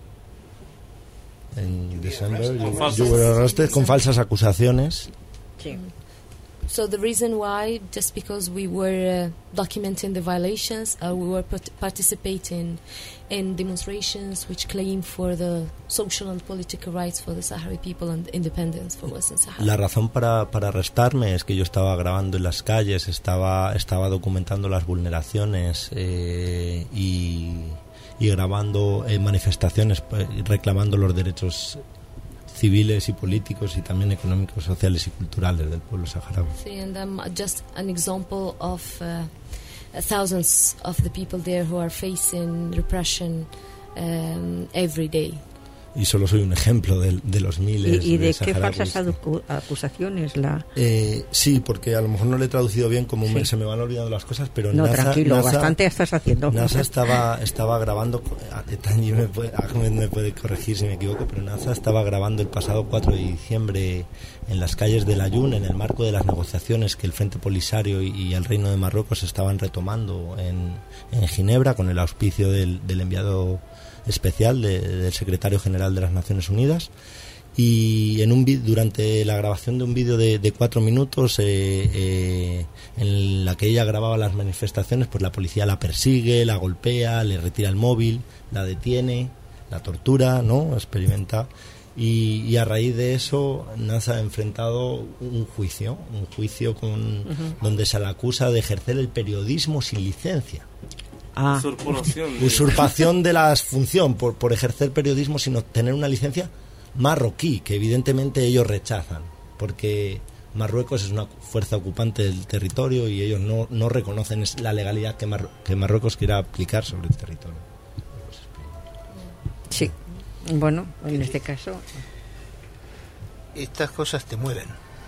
en diciembre, yo fui arrestada con falsas acusaciones. Sí. So the reason why, just because we were uh, documenting the violations, uh, we were part- participating in demonstrations which claim for the social and political rights for the Sahrawi people and independence for Western Sahara. La razón para, para arrestarme es que yo estaba grabando en las calles, estaba estaba documentando las vulneraciones eh, y, y grabando eh, manifestaciones eh, reclamando los derechos civiles y políticos y también económicos, sociales y culturales del pueblo saharaui. Sí, and I'm just an example of uh, thousands of the people there who are facing repression um, every day. Y solo soy un ejemplo de, de los miles. ¿Y, y de, de qué saharauis. falsas acu- acusaciones? La... Eh, sí, porque a lo mejor no lo he traducido bien, como Sí. me, se me van olvidando las cosas, pero No, NASA, tranquilo, NASA, bastante estás haciendo. NASA estaba, estaba grabando, Tanji me puede, Ahmed me puede corregir si me equivoco, pero NASA estaba grabando el pasado cuatro de diciembre en las calles de Layún, en el marco de las negociaciones que el Frente Polisario y, y el Reino de Marruecos estaban retomando en, en Ginebra, con el auspicio del, del enviado especial de, del secretario general de las Naciones Unidas. Y en un vi- durante la grabación de un vídeo de, de cuatro minutos eh, eh, en la que ella grababa las manifestaciones, pues la policía la persigue, la golpea, le retira el móvil, la detiene, la tortura, ¿no? Experimenta. Y, y a raíz de eso NASA ha enfrentado un juicio, un juicio con, uh-huh. donde se la acusa de ejercer el periodismo sin licencia. Ah. Usurpación de... Usurpación de la función por, por ejercer periodismo sin obtener una licencia marroquí, que evidentemente ellos rechazan, porque Marruecos es una fuerza ocupante del territorio y ellos no, no reconocen la legalidad que, Mar, que Marruecos quiera aplicar sobre el territorio. Sí, bueno, en este caso... Estas cosas te mueven,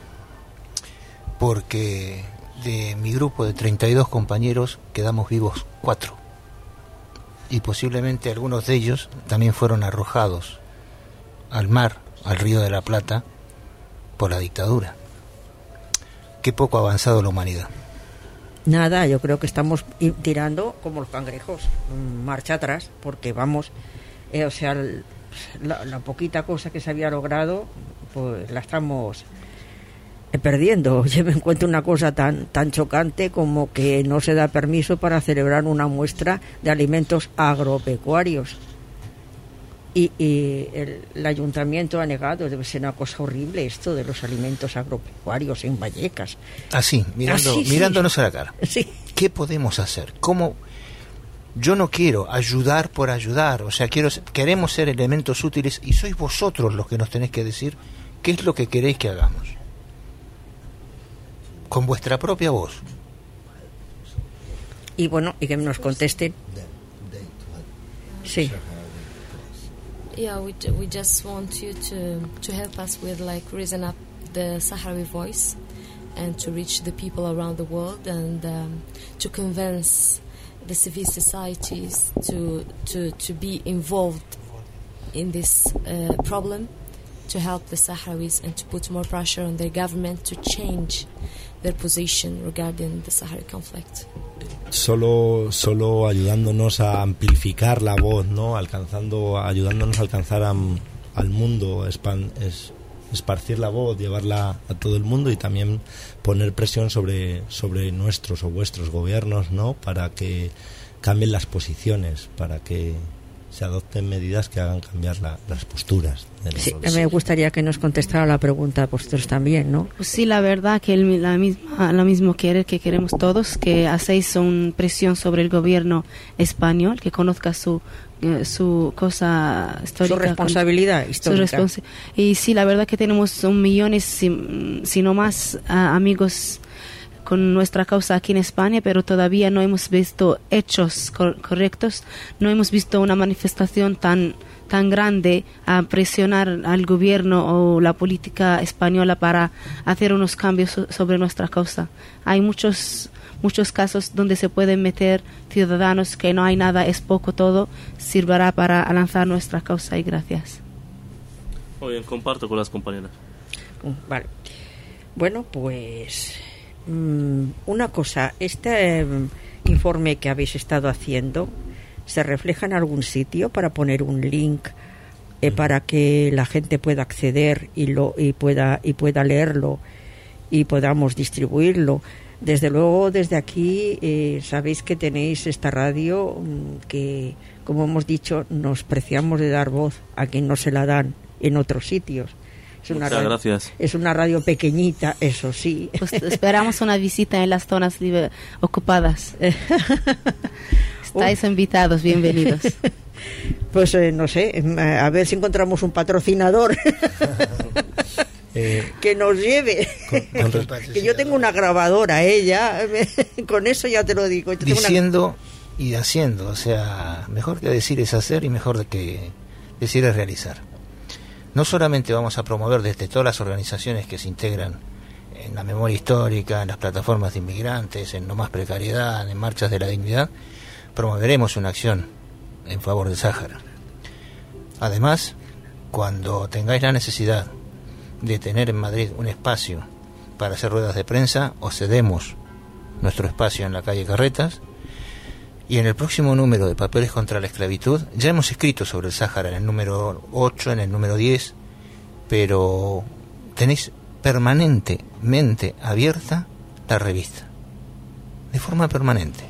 porque de mi grupo de treinta y dos compañeros quedamos vivos cuatro, y posiblemente algunos de ellos también fueron arrojados al mar, al río de la Plata, por la dictadura. Qué poco ha avanzado la humanidad. Nada, yo creo que estamos tirando como los cangrejos, marcha atrás, porque vamos, eh, o sea, la, la poquita cosa que se había logrado, pues la estamos perdiendo. Yo me encuentro una cosa tan tan chocante como que no se da permiso para celebrar una muestra de alimentos agropecuarios. Y, y el, el ayuntamiento ha negado. Debe ser una cosa horrible esto de los alimentos agropecuarios en Vallecas. Así, mirando, Así, sí. mirándonos a la cara. Sí. ¿Qué podemos hacer? ¿Cómo? Yo no quiero ayudar por ayudar. O sea, quiero queremos ser elementos útiles y sois vosotros los que nos tenéis que decir qué es lo que queréis que hagamos. Con vuestra propia voz. Y bueno, y que nos contesten. Sí. Yeah, we we just want you to to help us with like raising up the Sahrawi voice and to reach the people around the world and um, to convince the civil societies to to to be involved in this uh, problem, to help the Sahrawis and to put more pressure on their government to change their position regarding the Sahrawi conflict. Solo, solo ayudándonos a amplificar la voz, ¿no? Alcanzando, ayudándonos a alcanzar a, al mundo, espan, es, esparcir la voz, llevarla a todo el mundo y también poner presión sobre, sobre nuestros o vuestros gobiernos, ¿no? Para que cambien las posiciones, para que se adopten medidas que hagan cambiar la, las posturas. De sí, me gustaría que nos contestara la pregunta a vosotros también, ¿no? Pues sí, la verdad que el, la misma, la mismo querer que queremos todos, que hacéis una presión sobre el gobierno español, que conozca su su cosa histórica, su responsabilidad con, histórica. Su responsa- y sí, la verdad que tenemos un millones, si, si no más, uh, amigos con nuestra causa aquí en España, pero todavía no hemos visto hechos cor- correctos, no hemos visto una manifestación tan tan grande a presionar al gobierno o la política española para hacer unos cambios so- sobre nuestra causa. Hay muchos muchos casos donde se pueden meter ciudadanos que no hay nada, es poco todo, sirvará para lanzar nuestra causa y gracias. Muy bien, comparto con las compañeras. Vale. Bueno, pues mmm, una cosa, este eh, informe que habéis estado haciendo, ¿se refleja en algún sitio para poner un link eh, para que la gente pueda acceder y lo y pueda y pueda leerlo y podamos distribuirlo? Desde luego, desde aquí eh, sabéis que tenéis esta radio mmm, que, como hemos dicho, nos preciamos de dar voz a quien no se la dan en otros sitios. Es una Muchas radio, gracias. Es una radio pequeñita, eso sí. Pues esperamos una visita en las zonas libre, ocupadas. Estáis invitados, bienvenidos. Pues eh, no sé, a ver si encontramos un patrocinador Eh, que nos lleve. con- con re- Que yo tengo una grabadora, ella, con eso ya te lo digo. Yo tengo una- Diciendo y haciendo, o sea, mejor que decir es hacer y mejor que decir es realizar. No solamente vamos a promover desde todas las organizaciones que se integran en la memoria histórica, en las plataformas de inmigrantes, en No Más Precariedad, en Marchas de la Dignidad, promoveremos una acción en favor del Sáhara. Además, cuando tengáis la necesidad de tener en Madrid un espacio para hacer ruedas de prensa, os cedemos nuestro espacio en la calle Carretas. Y en el próximo número de Papeles contra la Esclavitud ya hemos escrito sobre el Sáhara, en el número ocho, en el número diez, pero tenéis permanentemente abierta la revista, de forma permanente.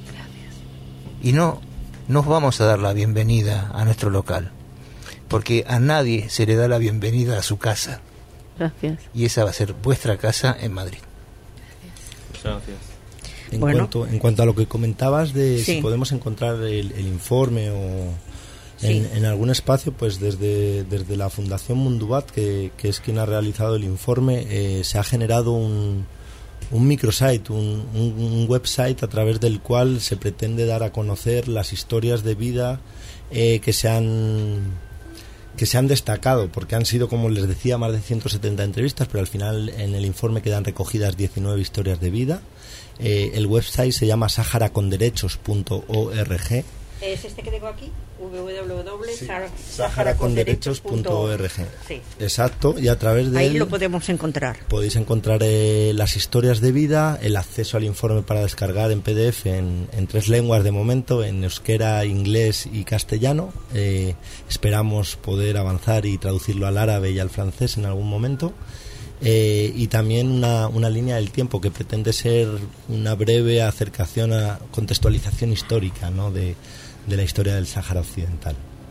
Y no nos vamos a dar la bienvenida a nuestro local, porque a nadie se le da la bienvenida a su casa, Gracias. y esa va a ser vuestra casa en Madrid. Muchas gracias. En, Bueno. cuanto, en cuanto a lo que comentabas de Sí. si podemos encontrar el, el informe o Sí. en, en algún espacio, pues desde, desde la Fundación Mundubat, que, que es quien ha realizado el informe, eh, se ha generado un, un microsite, un, un, un website a través del cual se pretende dar a conocer las historias de vida eh, que se han que se han destacado, porque han sido, como les decía, más de ciento setenta entrevistas, pero al final en el informe quedan recogidas diecinueve historias de vida. Eh, el website se llama sahara con derechos punto org. ¿Es este que tengo aquí? w w w Sí. punto sahara con derechos punto org. Sí. Exacto, y a través de Ahí él lo podemos encontrar. podéis encontrar eh, las historias de vida, el acceso al informe para descargar en P D F en, en tres lenguas de momento, en euskera, inglés y castellano. Eh, esperamos poder avanzar y traducirlo al árabe y al francés en algún momento. Eh, y también una, una línea del tiempo que pretende ser una breve acercación a contextualización histórica, ¿no?, de, de la historia del Sáhara Occidental.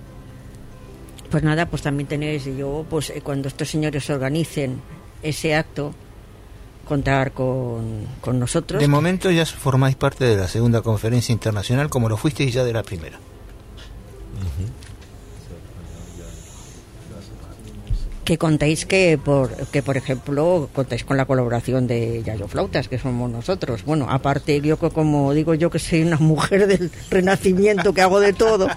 Pues nada, pues también tenéis, yo, pues eh, cuando estos señores organicen ese acto, contar con, con nosotros. De momento ya formáis parte de la segunda conferencia internacional, como lo fuisteis ya de la primera. Que contéis que por, que por ejemplo contáis con la colaboración de Yayo Flautas, que somos nosotros. Bueno, aparte yo que, como digo yo, que soy una mujer del Renacimiento, que hago de todo.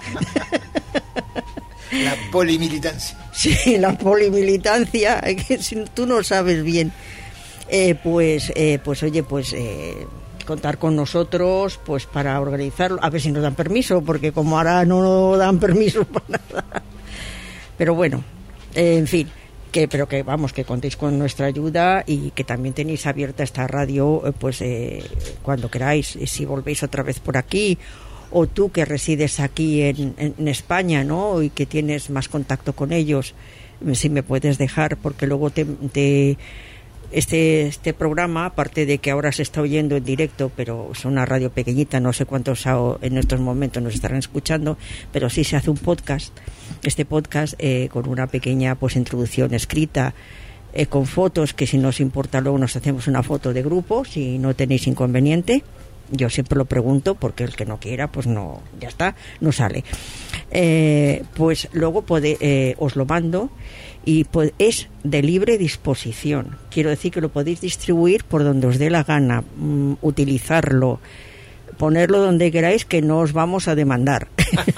La polimilitancia. Sí, la polimilitancia, que si tú no sabes bien, eh, pues, eh, pues oye, pues eh, contar con nosotros, pues para organizarlo, a ver si nos dan permiso, porque como ahora no dan permiso para nada. Pero bueno, eh, en fin. que pero que vamos, que contéis con nuestra ayuda y que también tenéis abierta esta radio eh, pues eh, cuando queráis, si volvéis otra vez por aquí, o tú que resides aquí en, en, en España, ¿no? Y que tienes más contacto con ellos, si me puedes dejar, porque luego te, te este este programa, aparte de que ahora se está oyendo en directo, pero es una radio pequeñita, no sé cuántos en estos momentos nos estarán escuchando, pero sí se hace un podcast, este podcast eh, con una pequeña pues introducción escrita, eh, con fotos, que si nos importa luego nos hacemos una foto de grupo, si no tenéis inconveniente. Yo siempre lo pregunto, porque el que no quiera, pues no, ya está, no sale. Eh, pues luego puede, eh, os lo mando, y pues es de libre disposición. Quiero decir que lo podéis distribuir por donde os dé la gana, mm, utilizarlo, ponerlo donde queráis, que no os vamos a demandar.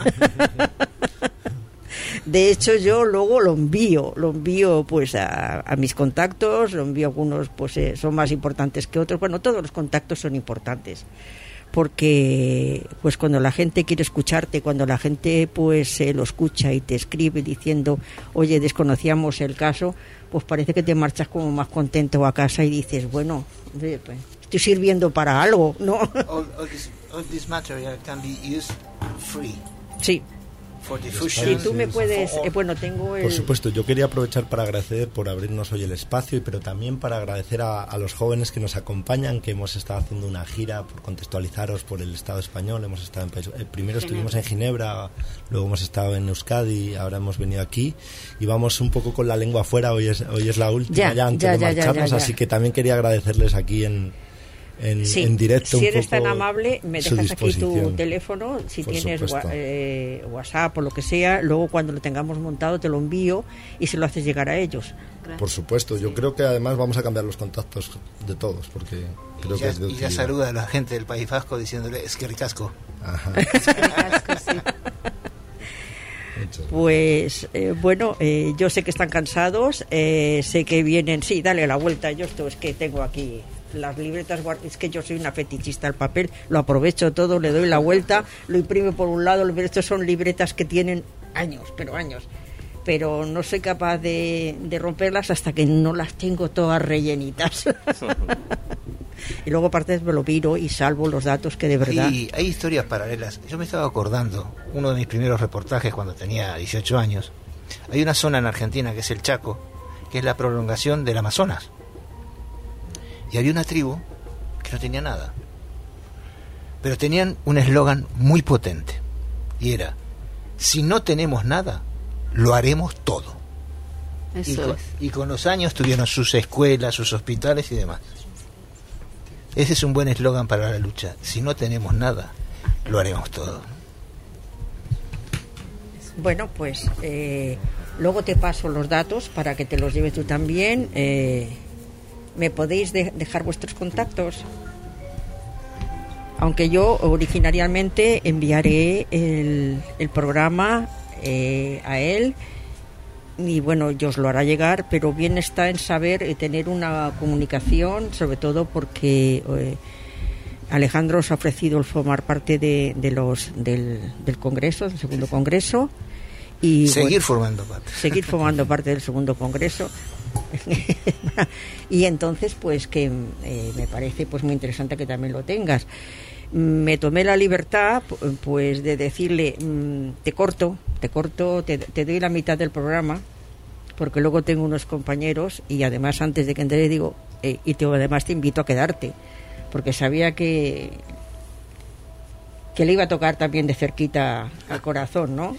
De hecho, yo luego lo envío, lo envío pues a, a mis contactos, lo envío a algunos, pues eh, son más importantes que otros. Bueno, todos los contactos son importantes, porque pues cuando la gente quiere escucharte, cuando la gente pues eh, lo escucha y te escribe diciendo, oye, desconocíamos el caso, pues parece que te marchas como más contento a casa y dices, bueno, pues, estoy sirviendo para algo, ¿no? All, all, this, all this material can be used free. Sí. Si tú me puedes, eh, bueno, tengo el... Por supuesto, yo quería aprovechar para agradecer por abrirnos hoy el espacio, pero también para agradecer a, a los jóvenes que nos acompañan, que hemos estado haciendo una gira, por contextualizaros, por el Estado español. Hemos estado en país, eh, primero estuvimos en Ginebra, luego hemos estado en Euskadi, ahora hemos venido aquí y vamos un poco con la lengua afuera. Hoy es, hoy es la última ya, ya antes ya, de ya, marcharnos, ya, ya, ya. Así que también quería agradecerles aquí en... En, sí, en directo. Si un eres poco tan amable, me dejas aquí tu teléfono, si Por tienes eh, WhatsApp o lo que sea, luego cuando lo tengamos montado te lo envío y se lo haces llegar a ellos. Gracias. Por supuesto, yo sí. creo que además vamos a cambiar los contactos de todos, porque creo y ya, que es de y ya saluda a la gente del País Vasco diciéndole, es que ricasco. Ajá. sí. Pues eh, bueno, eh, yo sé que están cansados, eh, sé que vienen, sí, dale la vuelta, yo esto es que tengo aquí las libretas, es que yo soy una fetichista al papel, lo aprovecho todo, le doy la vuelta, lo imprimo por un lado, estos son libretas que tienen años, pero años, pero no soy capaz de, de romperlas hasta que no las tengo todas rellenitas. Y luego aparte me lo miro y salvo los datos que de verdad... Y hay historias paralelas. Yo me estaba acordando, uno de mis primeros reportajes cuando tenía dieciocho años, hay una zona en Argentina que es el Chaco, que es la prolongación del Amazonas. Y había una tribu que no tenía nada, pero tenían un eslogan muy potente, y era, si no tenemos nada, lo haremos todo. Eso y, con, es. y con los años tuvieron sus escuelas, sus hospitales y demás. Ese es un buen eslogan para la lucha. Si no tenemos nada, lo haremos todo. Bueno, pues eh, luego te paso los datos para que te los lleves tú también. Eh, ¿Me podéis de- dejar vuestros contactos? Aunque yo originariamente enviaré el, el programa eh, a él. Y bueno, yo os lo hará llegar, pero bien está en saber y tener una comunicación, sobre todo porque eh, Alejandro os ha ofrecido el formar parte de, de los del, del Congreso, del segundo Congreso. Y seguir bueno, formando parte. Seguir formando parte del segundo Congreso. Y entonces, pues que eh, me parece pues muy interesante que también lo tengas. Me tomé la libertad pues de decirle, mmm, te corto, te corto, te, te doy la mitad del programa, porque luego tengo unos compañeros y además antes de que entre digo, eh, y te, además te invito a quedarte, porque sabía que que le iba a tocar también de cerquita al corazón, ¿no?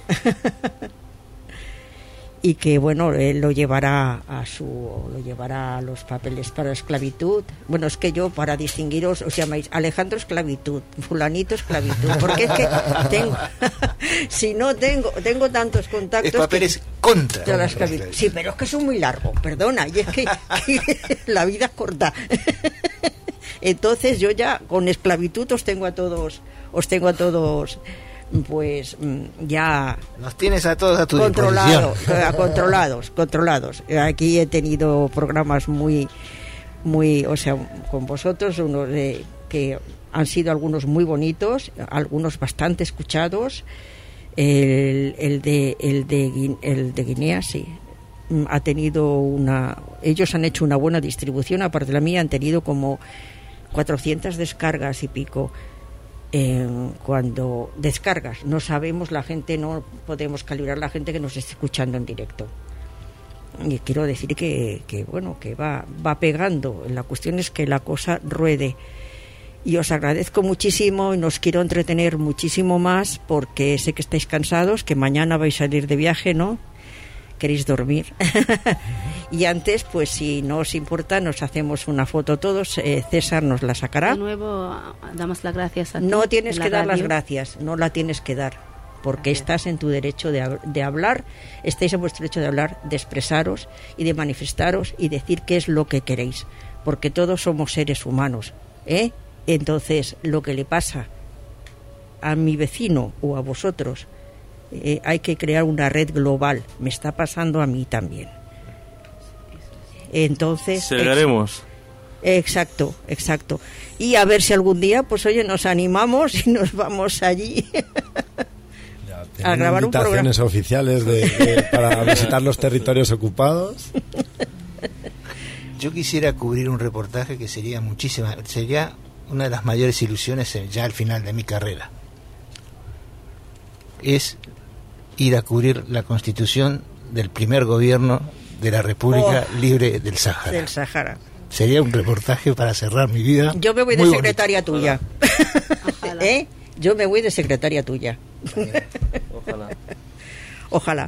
Y que bueno, él lo llevará a su lo llevará a los papeles para esclavitud. Bueno, es que yo para distinguiros os llamáis Alejandro esclavitud, fulanito esclavitud, porque es que tengo si no tengo tengo tantos contactos, es papeles que, contra de la esclavitud. Sí, pero es que son muy largos, perdona, y es que, que la vida es corta. Entonces yo ya con esclavitud os tengo a todos os tengo a todos pues ya nos tienes a todos a tu controlado, disposición. controlados, controlados. Aquí he tenido programas muy, muy, o sea, con vosotros, unos de, que han sido algunos muy bonitos, algunos bastante escuchados. El, el de, el de, el de Guinea, sí. ha tenido una... Ellos han hecho una buena distribución, aparte de la mía, han tenido como cuatrocientas descargas y pico. Eh, cuando descargas, no sabemos, la gente, no podemos calibrar la gente que nos esté escuchando en directo. Y quiero decir que, que bueno, que va, va pegando. La cuestión es que la cosa ruede. Y os agradezco muchísimo y nos quiero entretener muchísimo más, porque sé que estáis cansados, que mañana vais a salir de viaje, ¿no? Queréis dormir. Y antes, pues si no os importa, nos hacemos una foto todos. eh, César nos la sacará. De nuevo, damos las gracias a ti. No tienes la que dar radio. las gracias, no la tienes que dar, porque Gracias. estás en tu derecho de, hab- de hablar, estáis en vuestro derecho de hablar, de expresaros y de manifestaros y decir qué es lo que queréis, porque todos somos seres humanos, ¿eh? Entonces, lo que le pasa a mi vecino o a vosotros, eh, hay que crear una red global. Me está pasando a mí también. Entonces, Llegaremos. exacto, exacto. Y a ver si algún día, pues oye, nos animamos y nos vamos allí Ya, a tienen grabar un programa. invitaciones oficiales de, de- para visitar los territorios ocupados. Yo quisiera cubrir un reportaje que sería muchísima, sería una de las mayores ilusiones eh, ya al final de mi carrera. Es ir a cubrir la constitución del primer gobierno de la República Oh. Libre del Sáhara. Del Sahara. Sería un reportaje para cerrar mi vida. Yo me voy de muy secretaria tuya. Ojalá. ¿Eh? Yo me voy de secretaria tuya. Ojalá. Ojalá.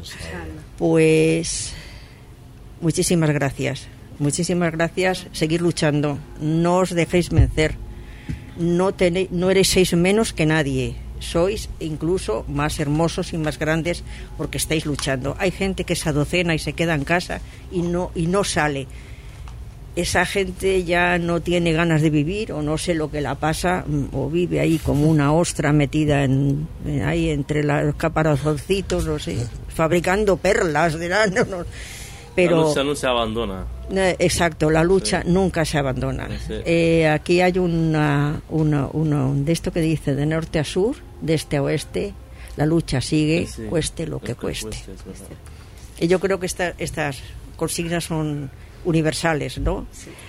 Pues muchísimas gracias. Muchísimas gracias. Seguir luchando. No os dejéis vencer. No tenéis, no eréis menos que nadie. Sois incluso más hermosos y más grandes porque estáis luchando. Hay gente que se adocena y se queda en casa y no y no sale. Esa gente ya no tiene ganas de vivir, o no sé lo que la pasa, o vive ahí como una ostra metida en, en ahí entre los caparazoncitos, no sé, fabricando perlas, de la- no, no. Pero La lucha no se abandona. eh, exacto, la lucha Sí. nunca se abandona. Sí. Eh, aquí hay una, una, una- de esto que dice de norte a sur, de este a oeste, la lucha sigue, Sí. cueste lo que Es cueste. es verdad. Y yo creo que esta- estas consignas son universales, ¿no?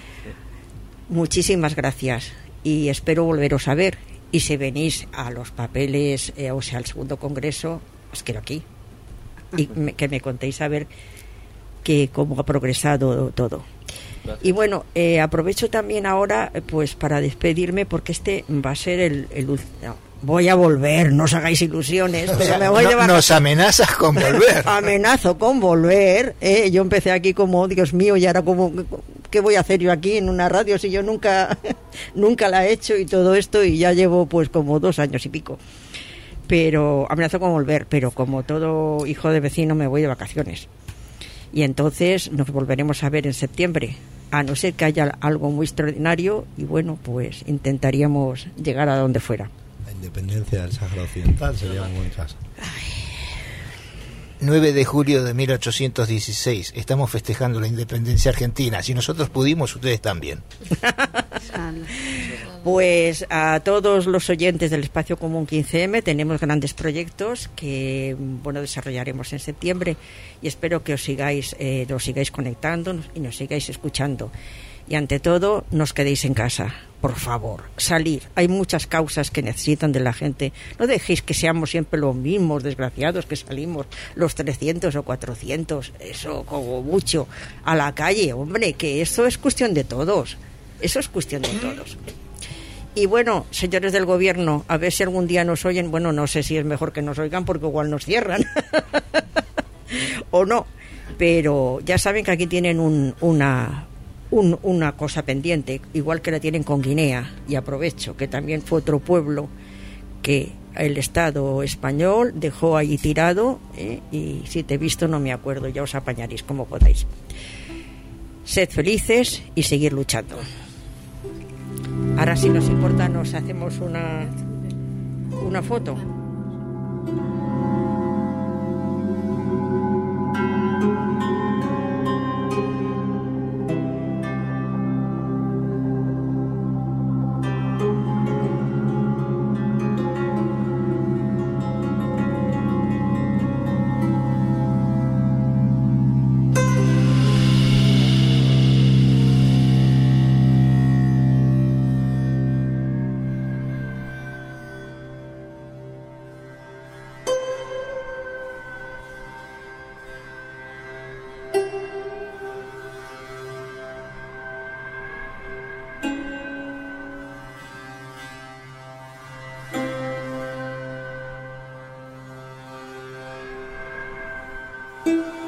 Muchísimas gracias y espero volveros a ver. Y si venís a los papeles, eh, o sea, al segundo congreso, os quiero aquí. Y me- que me contéis a ver que cómo ha progresado todo. Gracias. Y bueno, eh, aprovecho también ahora eh, pues para despedirme, porque este va a ser el, el ul- no, voy a volver, no os hagáis ilusiones, O pero sea, me voy no- de vacaciones. nos amenazas con volver. Amenazo con volver, ¿eh? Yo empecé aquí como, Dios mío, y ahora como, ¿qué voy a hacer yo aquí en una radio si yo nunca, nunca la he hecho y todo esto, y ya llevo pues como dos años y pico? Pero amenazo con volver, pero como todo hijo de vecino me voy de vacaciones. Y entonces nos volveremos a ver en septiembre, a no ser que haya algo muy extraordinario, y bueno, pues intentaríamos llegar a donde fuera. La independencia del Sáhara Occidental sería un buen caso. nueve de julio de mil ochocientos dieciséis, estamos festejando la independencia argentina. Si nosotros pudimos, ustedes también. Inshallah. Pues a todos los oyentes del Espacio Común quince eme, tenemos grandes proyectos que bueno desarrollaremos en septiembre, y espero que os sigáis, eh, nos sigáis conectando y nos sigáis escuchando. Y ante todo, nos quedéis en casa, por favor, salir. Hay muchas causas que necesitan de la gente. No dejéis que seamos siempre los mismos desgraciados que salimos los trescientos o cuatrocientos, eso como mucho, a la calle. Hombre, que eso es cuestión de todos. Eso es cuestión de todos. Y bueno, señores del gobierno, a ver si algún día nos oyen. Bueno, no sé si es mejor que nos oigan porque igual nos cierran. O no. Pero ya saben que aquí tienen un, una, un- una cosa pendiente, igual que la tienen con Guinea. Y aprovecho que también fue otro pueblo que el Estado español dejó allí tirado, ¿eh? Y si te he visto no me acuerdo, ya os apañaréis como podáis. Sed felices y seguir luchando. Ahora, si nos importa, nos hacemos una, una foto. Thank